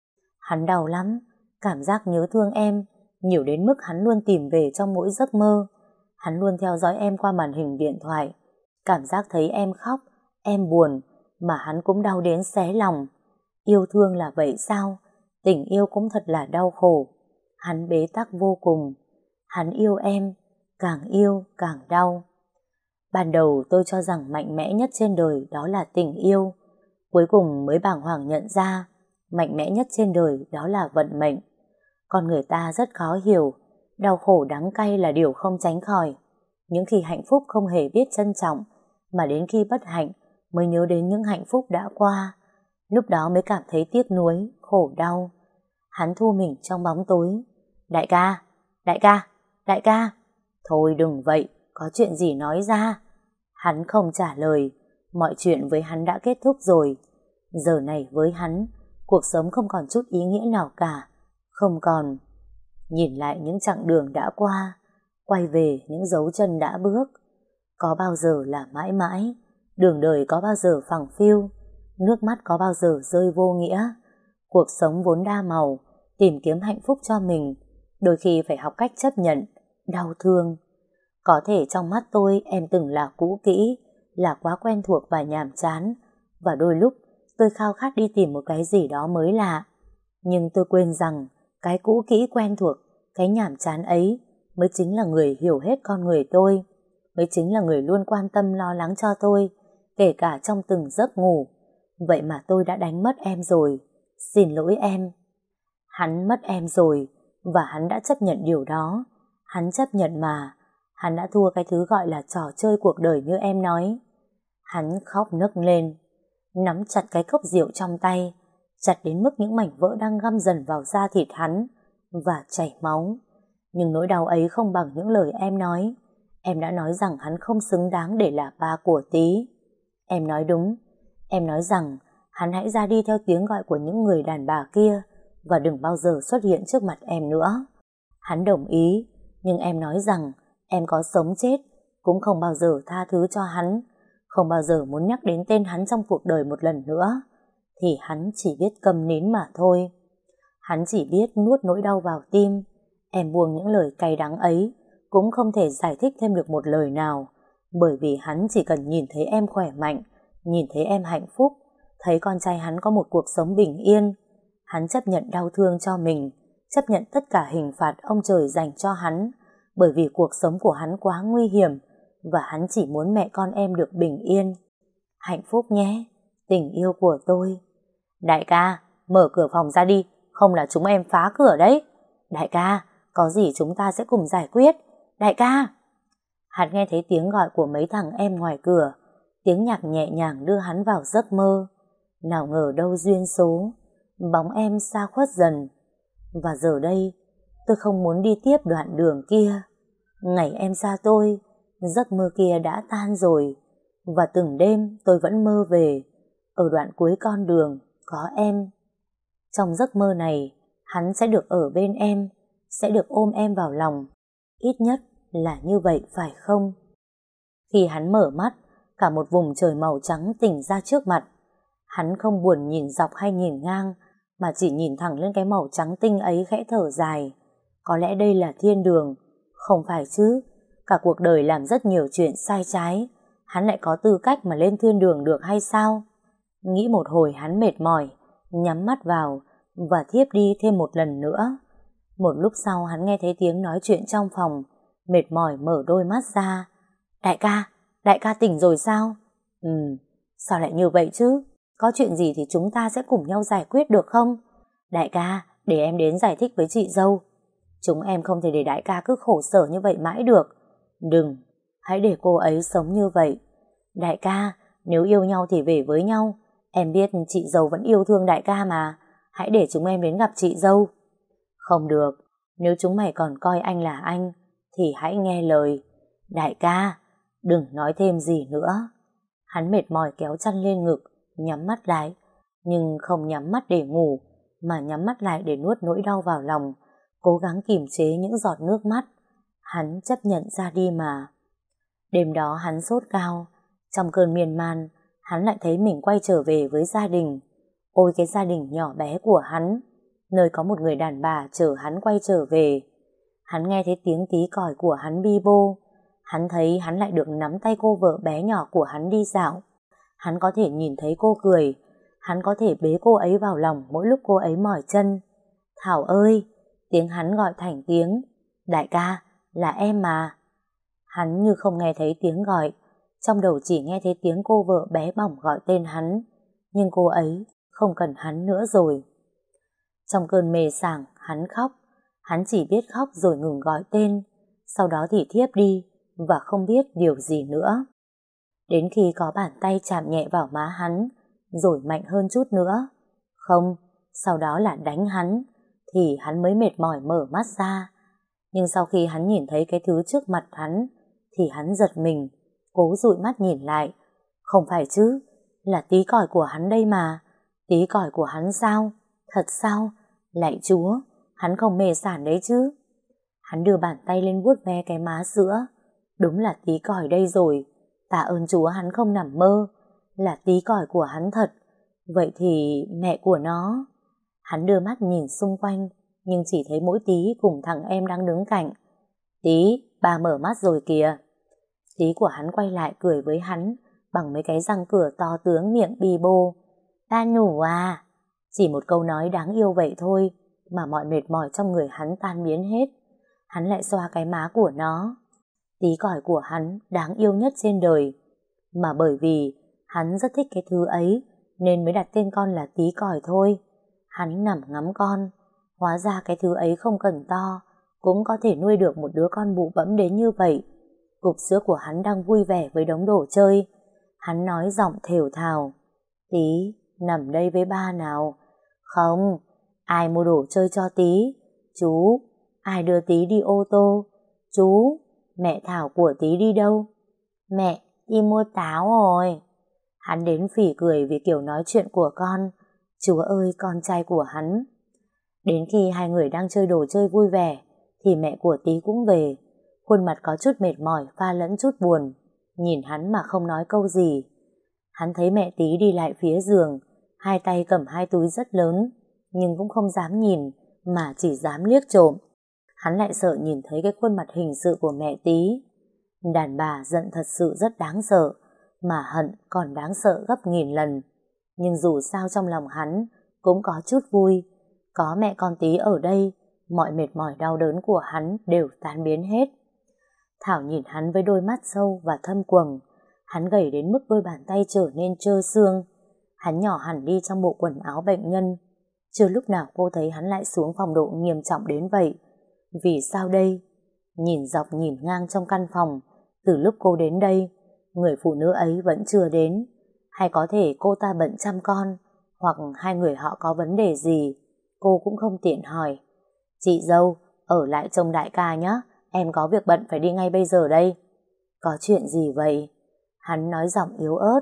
[SPEAKER 1] Hắn đau lắm, cảm giác nhớ thương em, nhiều đến mức hắn luôn tìm về trong mỗi giấc mơ. Hắn luôn theo dõi em qua màn hình điện thoại, cảm giác thấy em khóc, em buồn, mà hắn cũng đau đến xé lòng. Yêu thương là vậy sao? Tình yêu cũng thật là đau khổ. Hắn bế tắc vô cùng. Hắn yêu em, càng yêu càng đau. Ban đầu tôi cho rằng mạnh mẽ nhất trên đời đó là tình yêu. Cuối cùng mới bàng hoàng nhận ra, mạnh mẽ nhất trên đời đó là vận mệnh. Con người ta rất khó hiểu, đau khổ đắng cay là điều không tránh khỏi. Những khi hạnh phúc không hề biết trân trọng, mà đến khi bất hạnh mới nhớ đến những hạnh phúc đã qua. Lúc đó mới cảm thấy tiếc nuối, khổ đau. Hắn thu mình trong bóng tối. Đại ca, đại ca, đại ca. Thôi đừng vậy, có chuyện gì nói ra. Hắn không trả lời, mọi chuyện với hắn đã kết thúc rồi. Giờ này với hắn, cuộc sống không còn chút ý nghĩa nào cả. Không còn. Nhìn lại những chặng đường đã qua, quay về những dấu chân đã bước. Có bao giờ là mãi mãi, đường đời có bao giờ phẳng phiu, nước mắt có bao giờ rơi vô nghĩa. Cuộc sống vốn đa màu, tìm kiếm hạnh phúc cho mình, đôi khi phải học cách chấp nhận, đau thương. Có thể trong mắt tôi em từng là cũ kỹ, là quá quen thuộc và nhàm chán, và đôi lúc tôi khao khát đi tìm một cái gì đó mới lạ. Nhưng tôi quên rằng cái cũ kỹ quen thuộc, cái nhàm chán ấy mới chính là người hiểu hết con người tôi, mới chính là người luôn quan tâm lo lắng cho tôi, kể cả trong từng giấc ngủ. Vậy mà tôi đã đánh mất em rồi. Xin lỗi em. Hắn mất em rồi, và hắn đã chấp nhận điều đó. Hắn chấp nhận mà. Hắn đã thua cái thứ gọi là trò chơi cuộc đời như em nói. Hắn khóc nấc lên, nắm chặt cái cốc rượu trong tay, chặt đến mức những mảnh vỡ đang găm dần vào da thịt hắn và chảy máu. Nhưng nỗi đau ấy không bằng những lời em nói. Em đã nói rằng hắn không xứng đáng để là ba của Tí. Em nói đúng. Em nói rằng hắn hãy ra đi theo tiếng gọi của những người đàn bà kia và đừng bao giờ xuất hiện trước mặt em nữa. Hắn đồng ý, nhưng em nói rằng em có sống chết cũng không bao giờ tha thứ cho hắn, không bao giờ muốn nhắc đến tên hắn trong cuộc đời một lần nữa. Thì hắn chỉ biết câm nín mà thôi. Hắn chỉ biết nuốt nỗi đau vào tim. Em buông những lời cay đắng ấy cũng không thể giải thích thêm được một lời nào, bởi vì hắn chỉ cần nhìn thấy em khỏe mạnh, nhìn thấy em hạnh phúc, thấy con trai hắn có một cuộc sống bình yên. Hắn chấp nhận đau thương cho mình, chấp nhận tất cả hình phạt ông trời dành cho hắn, bởi vì cuộc sống của hắn quá nguy hiểm, và hắn chỉ muốn mẹ con em được bình yên. Hạnh phúc nhé, tình yêu của tôi. Đại ca, mở cửa phòng ra đi, không là chúng em phá cửa đấy. Đại ca, có gì chúng ta sẽ cùng giải quyết. Đại ca. Hắn nghe thấy tiếng gọi của mấy thằng em ngoài cửa, tiếng nhạc nhẹ nhàng đưa hắn vào giấc mơ. Nào ngờ đâu duyên số, bóng em xa khuất dần. Và giờ đây, tôi không muốn đi tiếp đoạn đường kia. Ngày em xa tôi, giấc mơ kia đã tan rồi. Và từng đêm tôi vẫn mơ về, ở đoạn cuối con đường có em. Trong giấc mơ này, hắn sẽ được ở bên em, sẽ được ôm em vào lòng. Ít nhất là như vậy phải không? Khi hắn mở mắt, cả một vùng trời màu trắng tỉnh ra trước mặt. Hắn không buồn nhìn dọc hay nhìn ngang, mà chỉ nhìn thẳng lên cái màu trắng tinh ấy khẽ thở dài. Có lẽ đây là thiên đường, không phải chứ? Cả cuộc đời làm rất nhiều chuyện sai trái, hắn lại có tư cách mà lên thiên đường được hay sao? Nghĩ một hồi hắn mệt mỏi, nhắm mắt vào và thiếp đi thêm một lần nữa. Một lúc sau hắn nghe thấy tiếng nói chuyện trong phòng, mệt mỏi mở đôi mắt ra. Đại ca tỉnh rồi sao? Sao lại như vậy chứ? Có chuyện gì thì chúng ta sẽ cùng nhau giải quyết được không? Đại ca, để em đến giải thích với chị dâu. Chúng em không thể để đại ca cứ khổ sở như vậy mãi được. Đừng, hãy để cô ấy sống như vậy. Đại ca, nếu yêu nhau thì về với nhau. Em biết chị dâu vẫn yêu thương đại ca mà. Hãy để chúng em đến gặp chị dâu. Không được, nếu chúng mày còn coi anh là anh, thì hãy nghe lời. Đại ca, đừng nói thêm gì nữa. Hắn mệt mỏi kéo chăn lên ngực, nhắm mắt lại. Nhưng không nhắm mắt để ngủ, mà nhắm mắt lại để nuốt nỗi đau vào lòng, cố gắng kìm chế những giọt nước mắt. Hắn chấp nhận ra đi mà. Đêm đó hắn sốt cao. Trong cơn miên man, hắn lại thấy mình quay trở về với gia đình. Ôi cái gia đình nhỏ bé của hắn, nơi có một người đàn bà chở hắn quay trở về. Hắn nghe thấy tiếng tí còi của hắn bi bô. Hắn thấy hắn lại được nắm tay cô vợ bé nhỏ của hắn đi dạo. Hắn có thể nhìn thấy cô cười. Hắn có thể bế cô ấy vào lòng mỗi lúc cô ấy mỏi chân. Thảo ơi! Tiếng hắn gọi thành tiếng. Đại ca, là em mà. Hắn như không nghe thấy tiếng gọi. Trong đầu chỉ nghe thấy tiếng cô vợ bé bỏng gọi tên hắn. Nhưng cô ấy không cần hắn nữa rồi. Trong cơn mê sảng, hắn khóc. Hắn chỉ biết khóc rồi ngừng gọi tên. Sau đó thì thiếp đi và không biết điều gì nữa. Đến khi có bàn tay chạm nhẹ vào má hắn, rồi mạnh hơn chút nữa. Không, sau đó là đánh hắn, thì hắn mới mệt mỏi mở mắt ra. Nhưng sau khi hắn nhìn thấy cái thứ trước mặt hắn, thì hắn giật mình, cố dụi mắt nhìn lại. Không phải chứ, là tí còi của hắn đây mà. Tí còi của hắn sao? Thật sao? Lạy Chúa, hắn không mê sảng đấy chứ. Hắn đưa bàn tay lên vuốt ve cái má sữa. Đúng là tí còi đây rồi. Tạ ơn Chúa hắn không nằm mơ. Là tí còi của hắn thật. Vậy thì mẹ của nó. Hắn đưa mắt nhìn xung quanh, nhưng chỉ thấy mỗi Tí cùng thằng em đang đứng cạnh. Tí, bà mở mắt rồi kìa. Tí của hắn quay lại cười với hắn bằng mấy cái răng cửa to tướng miệng bì bô. Ta nhủ à. Chỉ một câu nói đáng yêu vậy thôi mà mọi mệt mỏi trong người hắn tan biến hết. Hắn lại xoa cái má của nó. Tí còi của hắn đáng yêu nhất trên đời. Mà bởi vì hắn rất thích cái thứ ấy nên mới đặt tên con là Tí còi thôi. Hắn nằm ngắm con. Hóa ra cái thứ ấy không cần to cũng có thể nuôi được một đứa con bụ bẫm đến như vậy. Cục sữa của hắn đang vui vẻ với đống đồ chơi. Hắn nói giọng thều thào. Tí, nằm đây với ba nào. Không, ai mua đồ chơi cho Tí? Chú, ai đưa Tí đi ô tô? Chú, mẹ Thảo của Tí đi đâu? Mẹ, đi mua táo rồi. Hắn đến phỉ cười vì kiểu nói chuyện của con. Chúa ơi, con trai của hắn. Đến khi hai người đang chơi đồ chơi vui vẻ thì mẹ của Tí cũng về. Khuôn mặt có chút mệt mỏi pha lẫn chút buồn. Nhìn hắn mà không nói câu gì. Hắn thấy mẹ Tí đi lại phía giường, hai tay cầm hai túi rất lớn, nhưng cũng không dám nhìn mà chỉ dám liếc trộm. Hắn lại sợ nhìn thấy cái khuôn mặt hình sự của mẹ Tí. Đàn bà giận thật sự rất đáng sợ, mà hận còn đáng sợ gấp nghìn lần. Nhưng dù sao trong lòng hắn cũng có chút vui. Có mẹ con Tí ở đây, mọi mệt mỏi đau đớn của hắn đều tan biến hết. Thảo nhìn hắn với đôi mắt sâu và thâm quầng. Hắn gầy đến mức đôi bàn tay trở nên trơ xương. Hắn nhỏ hẳn đi trong bộ quần áo bệnh nhân. Chưa lúc nào cô thấy hắn lại xuống phong độ nghiêm trọng đến vậy. Vì sao đây? Nhìn dọc nhìn ngang trong căn phòng, từ lúc cô đến đây, người phụ nữ ấy vẫn chưa đến. Hay có thể cô ta bận chăm con, hoặc hai người họ có vấn đề gì, cô cũng không tiện hỏi. Chị dâu, ở lại trông đại ca nhé, em có việc bận phải đi ngay bây giờ đây. Có chuyện gì vậy? Hắn nói giọng yếu ớt.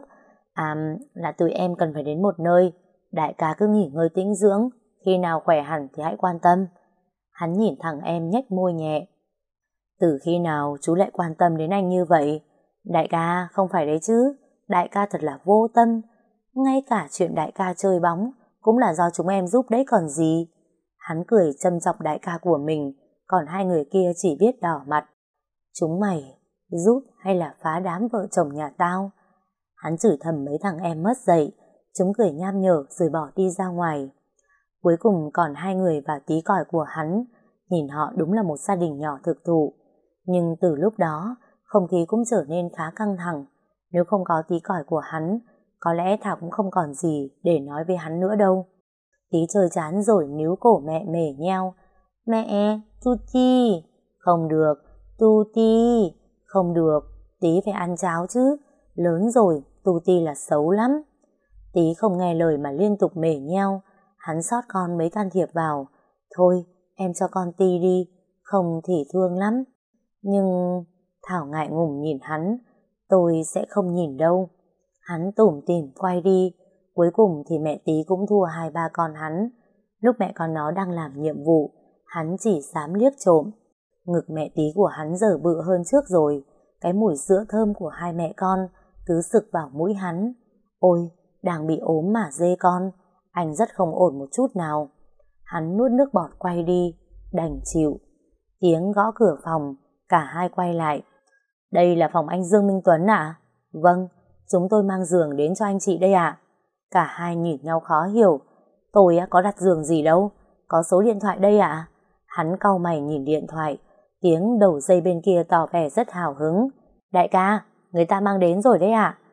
[SPEAKER 1] Là tụi em cần phải đến một nơi, đại ca cứ nghỉ ngơi tĩnh dưỡng, khi nào khỏe hẳn thì hãy quan tâm. Hắn nhìn thẳng em nhếch môi nhẹ. Từ khi nào chú lại quan tâm đến anh như vậy? Đại ca, không phải đấy chứ, đại ca thật là vô tâm. Ngay cả chuyện đại ca chơi bóng cũng là do chúng em giúp đấy còn gì. Hắn cười châm chọc đại ca của mình, còn hai người kia chỉ biết đỏ mặt. Chúng mày giúp hay là phá đám vợ chồng nhà tao? Hắn chửi thầm mấy thằng em mất dạy. Chúng cười nham nhở rồi bỏ đi ra ngoài. Cuối cùng còn hai người và tí còi của hắn. Nhìn họ đúng là một gia đình nhỏ thực thụ. Nhưng từ lúc đó không khí cũng trở nên khá căng thẳng. Nếu không có tí còi của hắn, có lẽ Thảo cũng không còn gì để nói với hắn nữa đâu. Tí chơi chán rồi níu cổ mẹ mể nheo. Mẹ, Tuti. Không được, Tuti. Không được, Tí phải ăn cháo chứ. Lớn rồi, Tuti là xấu lắm. Tí không nghe lời mà liên tục mể nheo. Hắn xót con mới can thiệp vào. Thôi, em cho con Ti đi, không thì thương lắm. Nhưng Thảo ngại ngùng nhìn hắn. Tôi sẽ không nhìn đâu. Hắn tủm tỉm quay đi. Cuối cùng thì mẹ Tí cũng thua hai ba con hắn. Lúc mẹ con nó đang làm nhiệm vụ, hắn chỉ dám liếc trộm. Ngực mẹ Tí của hắn giờ bự hơn trước rồi. Cái mùi sữa thơm của hai mẹ con cứ sực vào mũi hắn. Ôi, đang bị ốm mà dê con. Anh rất không ổn một chút nào. Hắn nuốt nước bọt quay đi, đành chịu. Tiếng gõ cửa phòng, cả hai quay lại. Đây là phòng anh Dương Minh Tuấn ạ? Vâng, chúng tôi mang giường đến cho anh chị đây ạ. Cả hai nhìn nhau khó hiểu. Tôi có đặt giường gì đâu, có số điện thoại đây ạ. Hắn cau mày nhìn điện thoại. Tiếng đầu dây bên kia tỏ vẻ rất hào hứng. Đại ca, người ta mang đến rồi đấy ạ.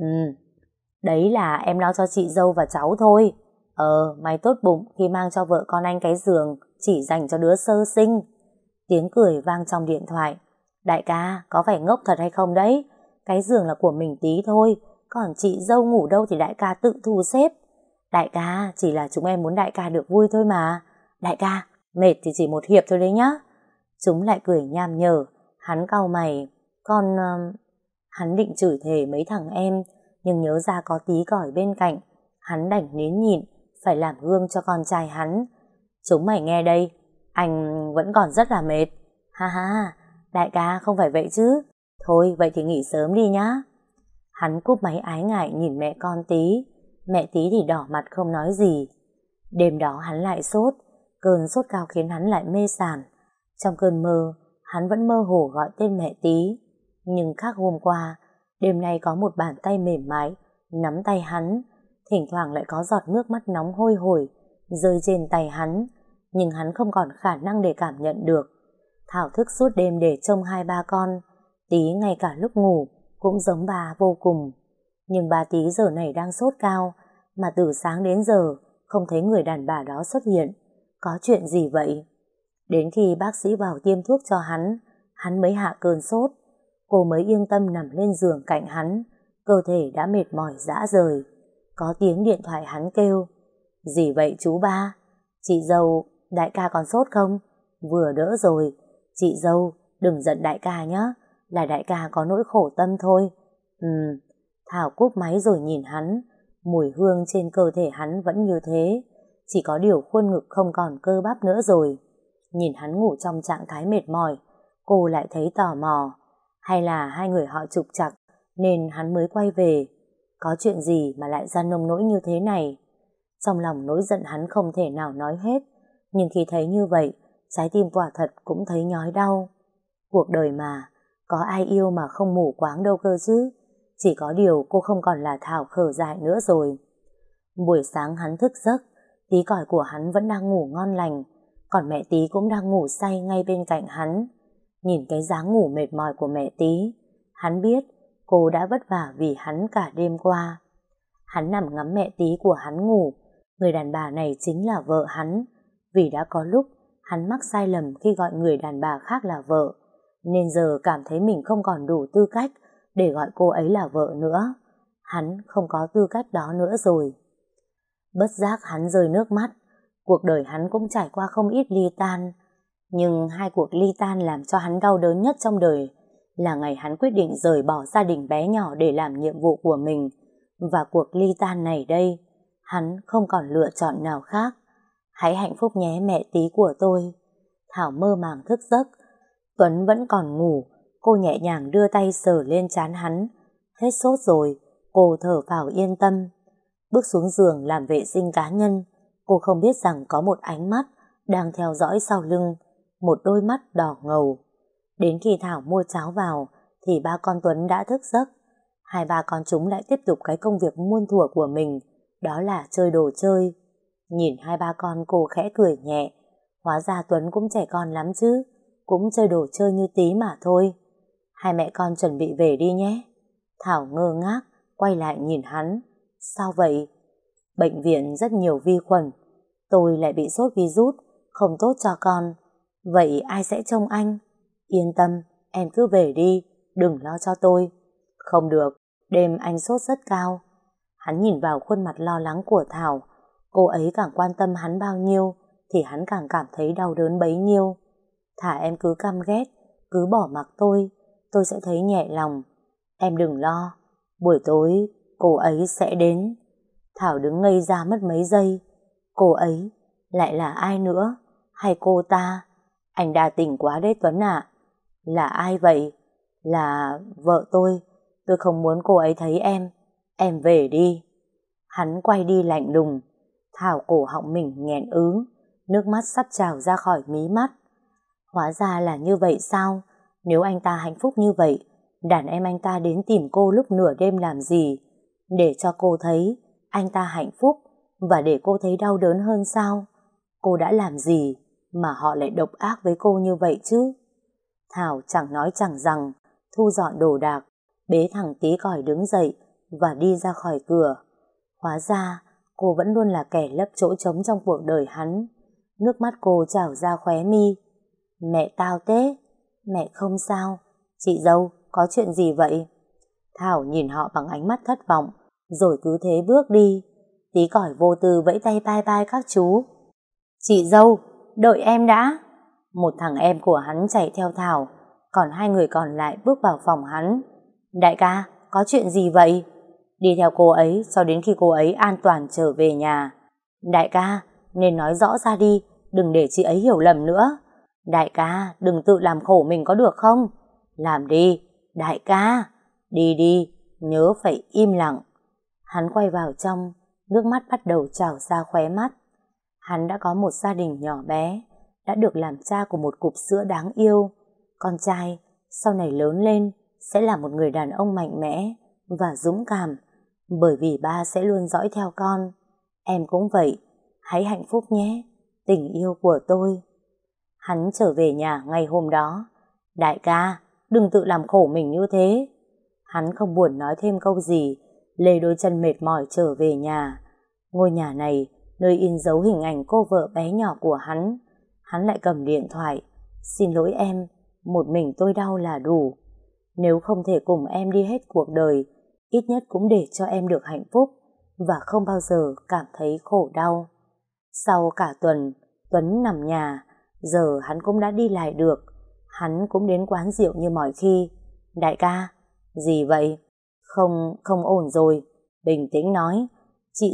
[SPEAKER 1] Đấy là em lo cho chị dâu và cháu thôi. Mày tốt bụng khi mang cho vợ con anh cái giường chỉ dành cho đứa sơ sinh. Tiếng cười vang trong điện thoại. Đại ca, có phải ngốc thật hay không đấy? Cái giường là của mình Tí thôi, còn chị dâu ngủ đâu thì đại ca tự thu xếp. Đại ca, chỉ là chúng em muốn đại ca được vui thôi mà. Đại ca, mệt thì chỉ một hiệp thôi đấy nhá. Chúng lại cười nham nhở. Hắn cau mày. Hắn định chửi thề mấy thằng em, nhưng nhớ ra có Tí còi bên cạnh. Hắn đành nín nhịn, phải làm gương cho con trai hắn. Chúng mày nghe đây, anh vẫn còn rất là mệt. Ha ha, đại ca không phải vậy chứ. Thôi vậy thì nghỉ sớm đi nhá. Hắn cúp máy ái ngại nhìn mẹ con Tí. Mẹ Tí thì đỏ mặt không nói gì. Đêm đó hắn lại sốt. Cơn sốt cao khiến hắn lại mê sảng. Trong cơn mơ, hắn vẫn mơ hồ gọi tên mẹ Tí. Nhưng khác hôm qua, đêm nay có một bàn tay mềm mại nắm tay hắn. Thỉnh thoảng lại có giọt nước mắt nóng hôi hổi rơi trên tay hắn. Nhưng hắn không còn khả năng để cảm nhận được. Thảo thức suốt đêm để trông hai ba con. Tí ngay cả lúc ngủ cũng giống bà vô cùng. Nhưng bà Tí giờ này đang sốt cao, mà từ sáng đến giờ không thấy người đàn bà đó xuất hiện. Có chuyện gì vậy? Đến khi bác sĩ vào tiêm thuốc cho hắn mới hạ cơn sốt. Cô mới yên tâm nằm lên giường cạnh hắn. Cơ thể đã mệt mỏi rã rời. Có tiếng điện thoại hắn kêu. Gì vậy chú ba? Chị dâu, đại ca còn sốt không? Vừa đỡ rồi. Chị dâu, đừng giận đại ca nhé. Là đại ca có nỗi khổ tâm thôi. Thảo cúp máy rồi nhìn hắn. Mùi hương trên cơ thể hắn vẫn như thế. Chỉ có điều khuôn ngực không còn cơ bắp nữa rồi. Nhìn hắn ngủ trong trạng thái mệt mỏi, cô lại thấy tò mò. Hay là hai người họ trục trặc nên hắn mới quay về? Có chuyện gì mà lại ra nông nỗi như thế này? Trong lòng nỗi giận hắn không thể nào nói hết. Nhưng khi thấy như vậy, trái tim quả thật cũng thấy nhói đau. Cuộc đời mà, có ai yêu mà không mù quáng đâu cơ chứ. Chỉ có điều cô không còn là Thảo khờ dại nữa rồi. Buổi sáng hắn thức giấc, Tí còi của hắn vẫn đang ngủ ngon lành, còn mẹ Tí cũng đang ngủ say ngay bên cạnh hắn. Nhìn cái dáng ngủ mệt mỏi của mẹ Tí, hắn biết cô đã vất vả vì hắn cả đêm qua. Hắn nằm ngắm mẹ tí của hắn ngủ. Người đàn bà này chính là vợ hắn. Vì đã có lúc hắn mắc sai lầm khi gọi người đàn bà khác là vợ, nên giờ cảm thấy mình không còn đủ tư cách để gọi cô ấy là vợ nữa. Hắn không có tư cách đó nữa rồi. Bất giác hắn rơi nước mắt. Cuộc đời hắn cũng trải qua không ít ly tan, nhưng hai cuộc ly tan làm cho hắn đau đớn nhất trong đời là ngày hắn quyết định rời bỏ gia đình bé nhỏ để làm nhiệm vụ của mình. Và cuộc ly tan này đây, hắn không còn lựa chọn nào khác. Hãy hạnh phúc nhé mẹ tí của tôi. Thảo mơ màng thức giấc. Tuấn vẫn còn ngủ. Cô nhẹ nhàng đưa tay sờ lên trán hắn. Hết sốt rồi, cô thở phào yên tâm. Bước xuống giường làm vệ sinh cá nhân, cô không biết rằng có một ánh mắt đang theo dõi sau lưng, một đôi mắt đỏ ngầu. Đến khi Thảo mua cháo vào thì ba con Tuấn đã thức giấc. Hai ba con chúng lại tiếp tục cái công việc muôn thuở của mình, đó là chơi đồ chơi. Nhìn hai ba con, cô khẽ cười nhẹ. Hóa ra Tuấn cũng trẻ con lắm chứ, cũng chơi đồ chơi như tí mà thôi. Hai mẹ con chuẩn bị về đi nhé. Thảo ngơ ngác quay lại nhìn hắn. Sao vậy? Bệnh viện rất nhiều vi khuẩn, tôi lại bị sốt virus, không tốt cho con. Vậy ai sẽ trông anh? Yên tâm, em cứ về đi, đừng lo cho tôi. Không được, đêm anh sốt rất cao. Hắn nhìn vào khuôn mặt lo lắng của Thảo. Cô ấy càng quan tâm hắn bao nhiêu thì hắn càng cảm thấy đau đớn bấy nhiêu. Thả em cứ căm ghét, cứ bỏ mặc tôi sẽ thấy nhẹ lòng. Em đừng lo, buổi tối cô ấy sẽ đến. Thảo đứng ngây ra mất mấy giây. Cô ấy lại là ai nữa? Hay cô ta? Anh đa tình quá đấy Tuấn ạ. Là ai vậy? Là vợ tôi không muốn cô ấy thấy em về đi. Hắn quay đi lạnh lùng. Thảo cổ họng mình nghẹn ứ, nước mắt sắp trào ra khỏi mí mắt. Hóa ra là như vậy sao? Nếu anh ta hạnh phúc như vậy, đàn em anh ta đến tìm cô lúc nửa đêm làm gì? Để cho cô thấy anh ta hạnh phúc và để cô thấy đau đớn hơn sao? Cô đã làm gì mà họ lại độc ác với cô như vậy chứ? Thảo chẳng nói chẳng rằng, thu dọn đồ đạc, bế thằng Tí Còi đứng dậy và đi ra khỏi cửa. Hóa ra cô vẫn luôn là kẻ lấp chỗ trống trong cuộc đời hắn. Nước mắt cô trào ra khóe mi. Mẹ tao té. Mẹ không sao. Chị dâu, có chuyện gì vậy? Thảo nhìn họ bằng ánh mắt thất vọng, rồi cứ thế bước đi. Tí Còi vô tư vẫy tay bye bye các chú. Chị dâu, đợi em đã. Một thằng em của hắn chạy theo Thảo, còn hai người còn lại bước vào phòng hắn. Đại ca, có chuyện gì vậy? Đi theo cô ấy cho đến khi cô ấy an toàn trở về nhà. Đại ca, nên nói rõ ra đi, đừng để chị ấy hiểu lầm nữa. Đại ca, đừng tự làm khổ mình có được không? Làm đi, đại ca. Đi đi, nhớ phải im lặng. Hắn quay vào trong, nước mắt bắt đầu trào ra khóe mắt. Hắn đã có một gia đình nhỏ bé, đã được làm cha của một cục sữa đáng yêu. Con trai sau này lớn lên sẽ là một người đàn ông mạnh mẽ và dũng cảm, bởi vì ba sẽ luôn dõi theo con. Em cũng vậy, hãy hạnh phúc nhé, tình yêu của tôi. Hắn trở về nhà ngày hôm đó. Đại ca, đừng tự làm khổ mình như thế. Hắn không buồn nói thêm câu gì, lê đôi chân mệt mỏi trở về nhà. Ngôi nhà này, nơi in dấu hình ảnh cô vợ bé nhỏ của hắn. Hắn lại cầm điện thoại. Xin lỗi em, một mình tôi đau là đủ. Nếu không thể cùng em đi hết cuộc đời, ít nhất cũng để cho em được hạnh phúc và không bao giờ cảm thấy khổ đau. Sau cả tuần, Tuấn nằm nhà. Giờ hắn cũng đã đi lại được. Hắn cũng đến quán rượu như mọi khi. Đại ca, gì vậy? Không ổn rồi. Bình tĩnh nói. Chị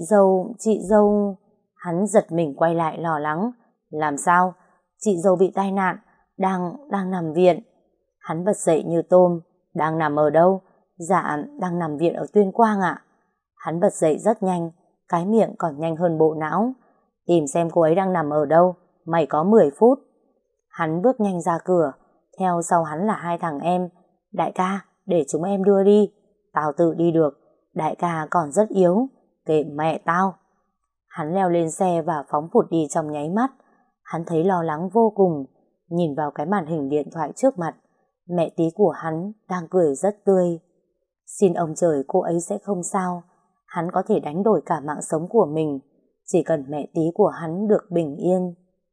[SPEAKER 1] dâu. Hắn giật mình quay lại lo lắng. Làm sao? Chị dâu bị tai nạn, đang nằm viện. Hắn bật dậy như tôm. Đang nằm ở đâu? Dạ, đang nằm viện ở Tuyên Quang ạ. Hắn bật dậy rất nhanh, cái miệng còn nhanh hơn bộ não. Tìm xem cô ấy đang nằm ở đâu, mày có 10 phút. Hắn bước nhanh ra cửa, theo sau hắn là hai thằng em. Đại ca, để chúng em đưa đi. Tao tự đi được, đại ca còn rất yếu. Kệ mẹ tao. Hắn leo lên xe và phóng vụt đi trong nháy mắt. Hắn thấy lo lắng vô cùng, nhìn vào cái màn hình điện thoại trước mặt. Mẹ Tí của hắn đang cười rất tươi. Xin ông trời cô ấy sẽ không sao. Hắn có thể đánh đổi cả mạng sống của mình, chỉ cần mẹ Tí của hắn được bình yên.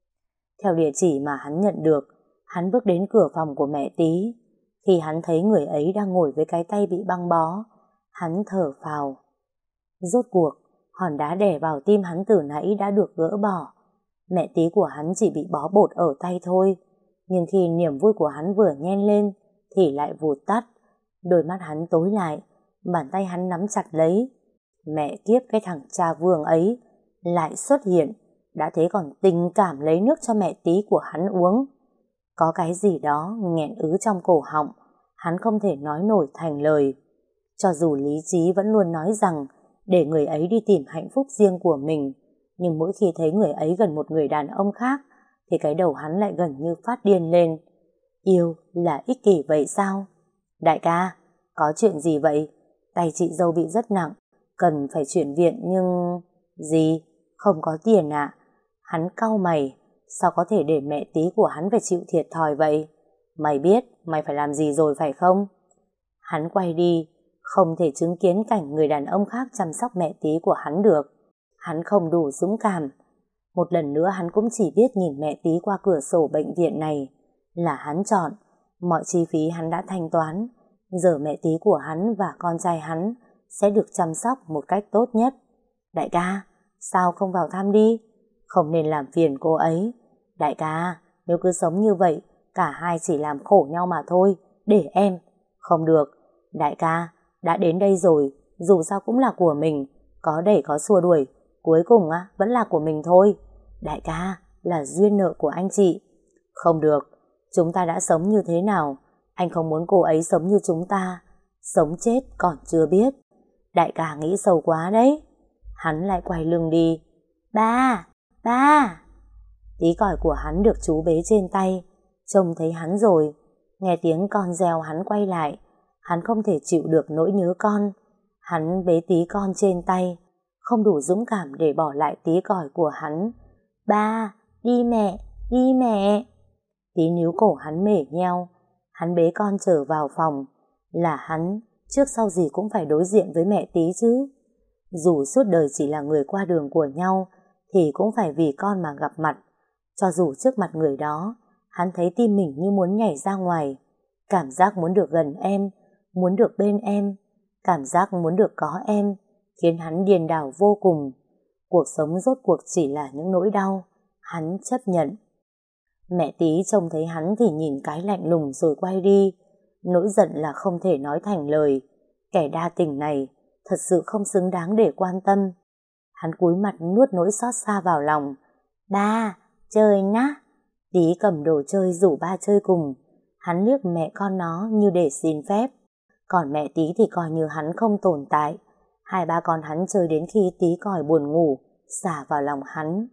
[SPEAKER 1] Theo địa chỉ mà hắn nhận được, hắn bước đến cửa phòng của mẹ Tí. Khi hắn thấy người ấy đang ngồi với cái tay bị băng bó, hắn thở phào. Rốt cuộc, hòn đá đè vào tim hắn từ nãy đã được gỡ bỏ. Mẹ Tí của hắn chỉ bị bó bột ở tay thôi, nhưng khi niềm vui của hắn vừa nhen lên thì lại vụt tắt. Đôi mắt hắn tối lại, bàn tay hắn nắm chặt lấy. Mẹ kiếp, cái thằng cha Vương ấy lại xuất hiện, đã thế còn tình cảm lấy nước cho mẹ Tí của hắn uống. Có cái gì đó nghẹn ứ trong cổ họng, hắn không thể nói nổi thành lời. Cho dù lý trí vẫn luôn nói rằng để người ấy đi tìm hạnh phúc riêng của mình, nhưng mỗi khi thấy người ấy gần một người đàn ông khác thì cái đầu hắn lại gần như phát điên lên. Yêu là ích kỷ vậy sao? Đại ca, có chuyện gì vậy? Tay chị dâu bị rất nặng, cần phải chuyển viện nhưng... Gì? Không có tiền à? Hắn cau mày, sao có thể để mẹ Tí của hắn phải chịu thiệt thòi vậy? Mày biết mày phải làm gì rồi phải không? Hắn quay đi, không thể chứng kiến cảnh người đàn ông khác chăm sóc mẹ Tí của hắn được. Hắn không đủ dũng cảm. Một lần nữa hắn cũng chỉ biết nhìn mẹ Tí qua cửa sổ bệnh viện này là hắn chọn. Mọi chi phí hắn đã thanh toán. Giờ mẹ Tí của hắn và con trai hắn sẽ được chăm sóc một cách tốt nhất. Đại ca, sao không vào thăm đi? Không nên làm phiền cô ấy. Đại ca, nếu cứ sống như vậy, cả hai chỉ làm khổ nhau mà thôi. Để em. Không được. Đại ca, đã đến đây rồi, dù sao cũng là của mình. Có đẩy có xua đuổi, cuối cùng vẫn là của mình thôi. Đại ca, là duyên nợ của anh chị. Không được, chúng ta đã sống như thế nào, anh không muốn cô ấy sống như chúng ta. Sống chết còn chưa biết. Đại ca nghĩ sâu quá đấy. Hắn lại quay lưng đi. Ba, ba. Tí còi của hắn được chú bế trên tay. Trông thấy hắn rồi, nghe tiếng con reo hắn quay lại. Hắn không thể chịu được nỗi nhớ con. Hắn bế Tí con trên tay, không đủ dũng cảm để bỏ lại tí còi của hắn. Ba, đi mẹ, đi mẹ. Tí níu cổ hắn mể nheo. Hắn bế con trở vào phòng. Là hắn, trước sau gì cũng phải đối diện với mẹ Tí chứ. Dù suốt đời chỉ là người qua đường của nhau, thì cũng phải vì con mà gặp mặt. Cho dù trước mặt người đó, hắn thấy tim mình như muốn nhảy ra ngoài. Cảm giác muốn được gần em, muốn được bên em, cảm giác muốn được có em, khiến hắn điên đảo vô cùng. Cuộc sống rốt cuộc chỉ là những nỗi đau. Hắn chấp nhận. Mẹ Tí trông thấy hắn thì nhìn cái lạnh lùng rồi quay đi. Nỗi giận là không thể nói thành lời. Kẻ đa tình này thật sự không xứng đáng để quan tâm. Hắn cúi mặt nuốt nỗi xót xa vào lòng. Ba, chơi nhá. Tí cầm đồ chơi rủ ba chơi cùng. Hắn liếc mẹ con nó như để xin phép. Còn mẹ Tí thì coi như hắn không tồn tại. Hai ba con hắn chơi đến khi Tí còi buồn ngủ, xả vào lòng hắn.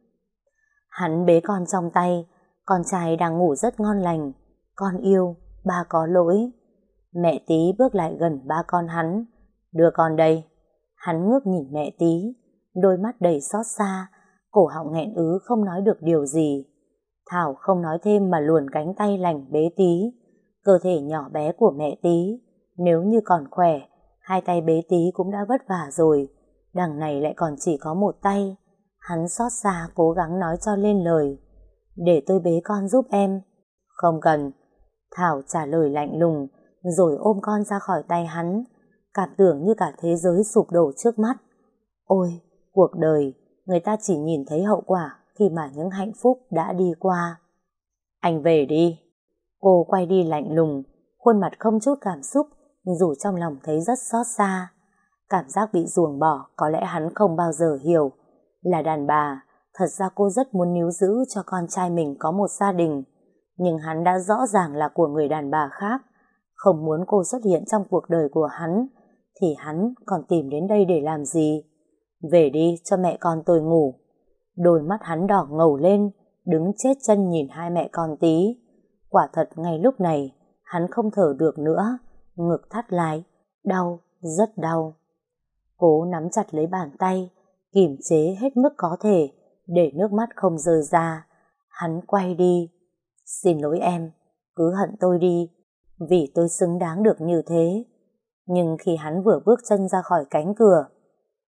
[SPEAKER 1] Hắn bế con trong tay. Con trai đang ngủ rất ngon lành. Con yêu, ba có lỗi. Mẹ Tí bước lại gần ba con hắn. Đưa con đây. Hắn ngước nhìn mẹ Tí, đôi mắt đầy xót xa, cổ họng nghẹn ứ không nói được điều gì. Thảo không nói thêm mà luồn cánh tay lành bế Tí. Cơ thể nhỏ bé của mẹ Tí, nếu như còn khỏe, hai tay bế Tí cũng đã vất vả rồi. Đằng này lại còn chỉ có một tay. Hắn xót xa cố gắng nói cho lên lời. Để tôi bế con giúp em. Không cần. Thảo trả lời lạnh lùng, rồi ôm con ra khỏi tay hắn. Cảm tưởng như cả thế giới sụp đổ trước mắt. Ôi, cuộc đời, người ta chỉ nhìn thấy hậu quả khi mà những hạnh phúc đã đi qua. Anh về đi. Cô quay đi lạnh lùng, khuôn mặt không chút cảm xúc, dù trong lòng thấy rất xót xa. Cảm giác bị ruồng bỏ có lẽ hắn không bao giờ hiểu. Là đàn bà, thật ra cô rất muốn níu giữ cho con trai mình có một gia đình. Nhưng hắn đã rõ ràng là của người đàn bà khác. Không muốn cô xuất hiện trong cuộc đời của hắn, thì hắn còn tìm đến đây để làm gì? Về đi cho mẹ con tôi ngủ. Đôi mắt hắn đỏ ngầu lên, đứng chết chân nhìn hai mẹ con Tí. Quả thật ngay lúc này, hắn không thở được nữa, ngực thắt lại, đau, rất đau. Cố nắm chặt lấy bàn tay, kìm chế hết mức có thể, để nước mắt không rơi ra. Hắn quay đi. Xin lỗi em, cứ hận tôi đi, vì tôi xứng đáng được như thế. Nhưng khi hắn vừa bước chân ra khỏi cánh cửa,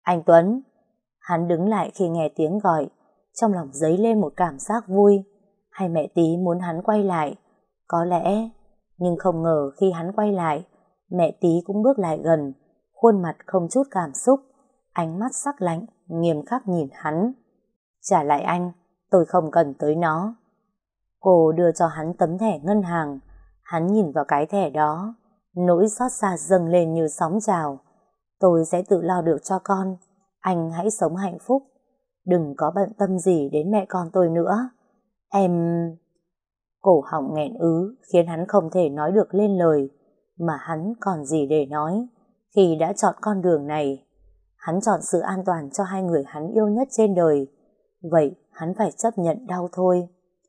[SPEAKER 1] Anh Tuấn. Hắn đứng lại khi nghe tiếng gọi, trong lòng dấy lên một cảm giác vui. Hay mẹ Tí muốn hắn quay lại? Có lẽ, nhưng không ngờ khi hắn quay lại, mẹ Tí cũng bước lại gần, khuôn mặt không chút cảm xúc, ánh mắt sắc lạnh, nghiêm khắc nhìn hắn. Trả lại anh, tôi không cần tới nó. Cô đưa cho hắn tấm thẻ ngân hàng, hắn nhìn vào cái thẻ đó, nỗi xót xa dâng lên như sóng trào. Tôi sẽ tự lo được cho con, anh hãy sống hạnh phúc, đừng có bận tâm gì đến mẹ con tôi nữa. Em... Cổ họng nghẹn ứ khiến hắn không thể nói được lên lời, mà hắn còn gì để nói khi đã chọn con đường này. Hắn chọn sự an toàn cho hai người hắn yêu nhất trên đời, vậy hắn phải chấp nhận đau thôi.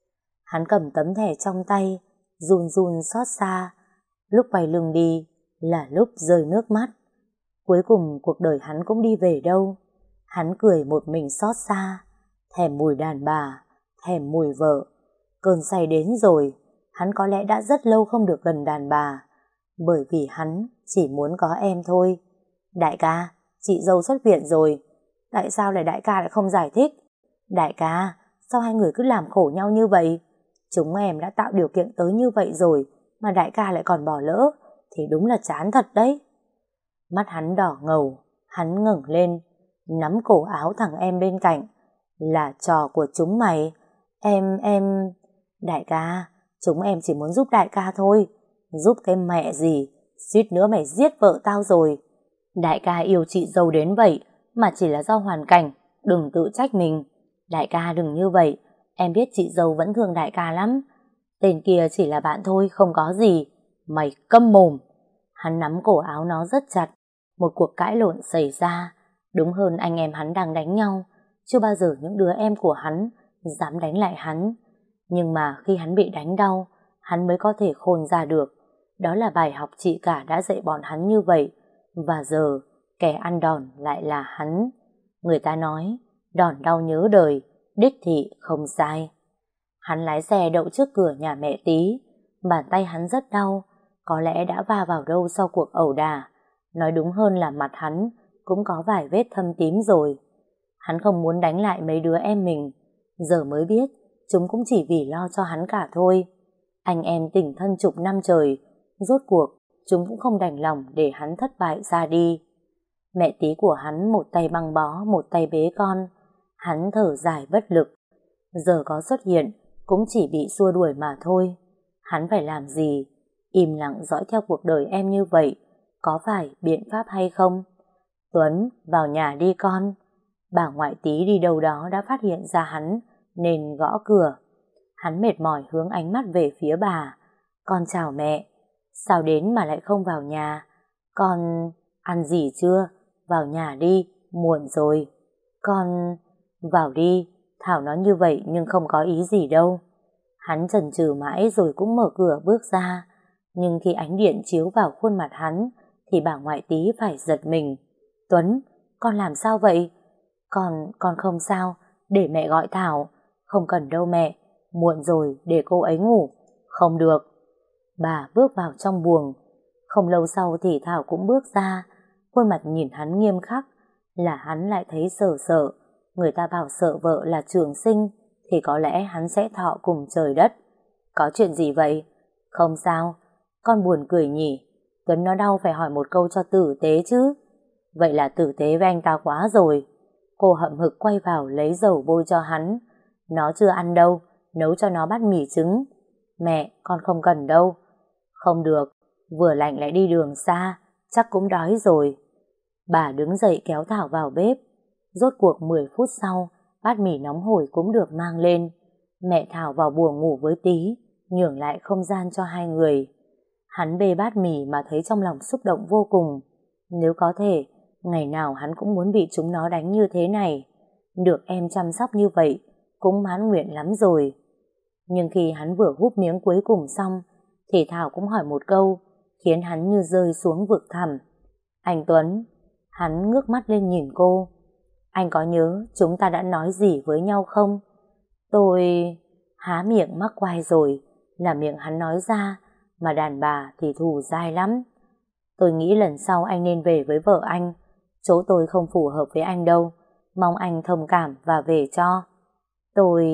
[SPEAKER 1] Hắn cầm tấm thẻ trong tay, run run xót xa. Lúc quay lưng đi là lúc rơi nước mắt. Cuối cùng cuộc đời hắn cũng đi về đâu. Hắn cười một mình xót xa, thèm mùi đàn bà, thèm mùi vợ. Cơn say đến rồi, hắn có lẽ đã rất lâu không được gần đàn bà, bởi vì hắn chỉ muốn có em thôi. Đại ca, chị dâu xuất viện rồi. Tại sao đại ca lại không giải thích? Đại ca, sao hai người cứ làm khổ nhau như vậy? Chúng em đã tạo điều kiện tới như vậy rồi mà đại ca lại còn bỏ lỡ, thì đúng là chán thật đấy. Mắt hắn đỏ ngầu, hắn ngẩng lên, nắm cổ áo thằng em bên cạnh. Là trò của chúng mày. Em... Đại ca, chúng em chỉ muốn giúp đại ca thôi. Giúp cái mẹ gì, suýt nữa mày giết vợ tao rồi. Đại ca yêu chị dâu đến vậy mà chỉ là do hoàn cảnh, đừng tự trách mình. Đại ca đừng như vậy, em biết chị dâu vẫn thương đại ca lắm. Tên kia chỉ là bạn thôi, không có gì. Mày câm mồm. Hắn nắm cổ áo nó rất chặt. Một cuộc cãi lộn xảy ra. Đúng hơn anh em hắn đang đánh nhau. Chưa bao giờ những đứa em của hắn dám đánh lại hắn. Nhưng mà khi hắn bị đánh đau, hắn mới có thể khôn ra được. Đó là bài học chị cả đã dạy bọn hắn như vậy. Và giờ, kẻ ăn đòn lại là hắn. Người ta nói, đòn đau nhớ đời, đích thị không sai. Hắn lái xe đậu trước cửa nhà mẹ Tí. Bàn tay hắn rất đau, có lẽ đã va vào đâu sau cuộc ẩu đả. Nói đúng hơn là mặt hắn cũng có vài vết thâm tím rồi. Hắn không muốn đánh lại mấy đứa em mình. Giờ mới biết, chúng cũng chỉ vì lo cho hắn cả thôi. Anh em tình thân chục năm trời, rốt cuộc chúng cũng không đành lòng để hắn thất bại ra đi. Mẹ Tí của hắn một tay băng bó, một tay bế con. Hắn thở dài bất lực. Giờ có xuất hiện cũng chỉ bị xua đuổi mà thôi. Hắn phải làm gì? Im lặng dõi theo cuộc đời em như vậy, có phải biện pháp hay không? Tuấn, vào nhà đi con. Bà ngoại Tí đi đâu đó đã phát hiện ra hắn nên gõ cửa. Hắn mệt mỏi hướng ánh mắt về phía bà. Con chào mẹ. Sao đến mà lại không vào nhà? Con ăn gì chưa? Vào nhà đi, muộn rồi. Con... Vào đi. Thảo nói như vậy nhưng không có ý gì đâu. Hắn chần chừ mãi rồi cũng mở cửa bước ra. Nhưng khi ánh điện chiếu vào khuôn mặt hắn thì bà ngoại Tí phải giật mình. Tuấn, con làm sao vậy? Con không sao, để mẹ gọi Thảo. Không cần đâu mẹ, muộn rồi để cô ấy ngủ. Không được. Bà bước vào trong buồng. Không lâu sau thì Thảo cũng bước ra. Khuôn mặt nhìn hắn nghiêm khắc, là hắn lại thấy sợ sợ. Người ta bảo sợ vợ là trường sinh thì có lẽ hắn sẽ thọ cùng trời đất. Có chuyện gì vậy? Không sao, con buồn cười nhỉ. Tuấn nó đau phải hỏi một câu cho tử tế chứ. Vậy là tử tế với anh ta quá rồi. Cô hậm hực quay vào lấy dầu bôi cho hắn. Nó chưa ăn đâu, nấu cho nó bát mì trứng. Mẹ, con không cần đâu. Không được, vừa lạnh lại đi đường xa, chắc cũng đói rồi. Bà đứng dậy kéo Thảo vào bếp. Rốt cuộc 10 phút sau, bát mì nóng hổi cũng được mang lên. Mẹ Thảo vào buồng ngủ với Tí, nhường lại không gian cho hai người. Hắn bê bát mì mà thấy trong lòng xúc động vô cùng. Nếu có thể, ngày nào hắn cũng muốn bị chúng nó đánh như thế này. Được em chăm sóc như vậy, cũng mãn nguyện lắm rồi. Nhưng khi hắn vừa húp miếng cuối cùng xong, thì Thảo cũng hỏi một câu, khiến hắn như rơi xuống vực thẳm. Anh Tuấn. Hắn ngước mắt lên nhìn cô. Anh có nhớ chúng ta đã nói gì với nhau không? Tôi... Há miệng mắc quai rồi, là miệng hắn nói ra, mà đàn bà thì thù dai lắm. Tôi nghĩ lần sau anh nên về với vợ anh. Chỗ tôi không phù hợp với anh đâu, mong anh thông cảm và về cho. Tôi...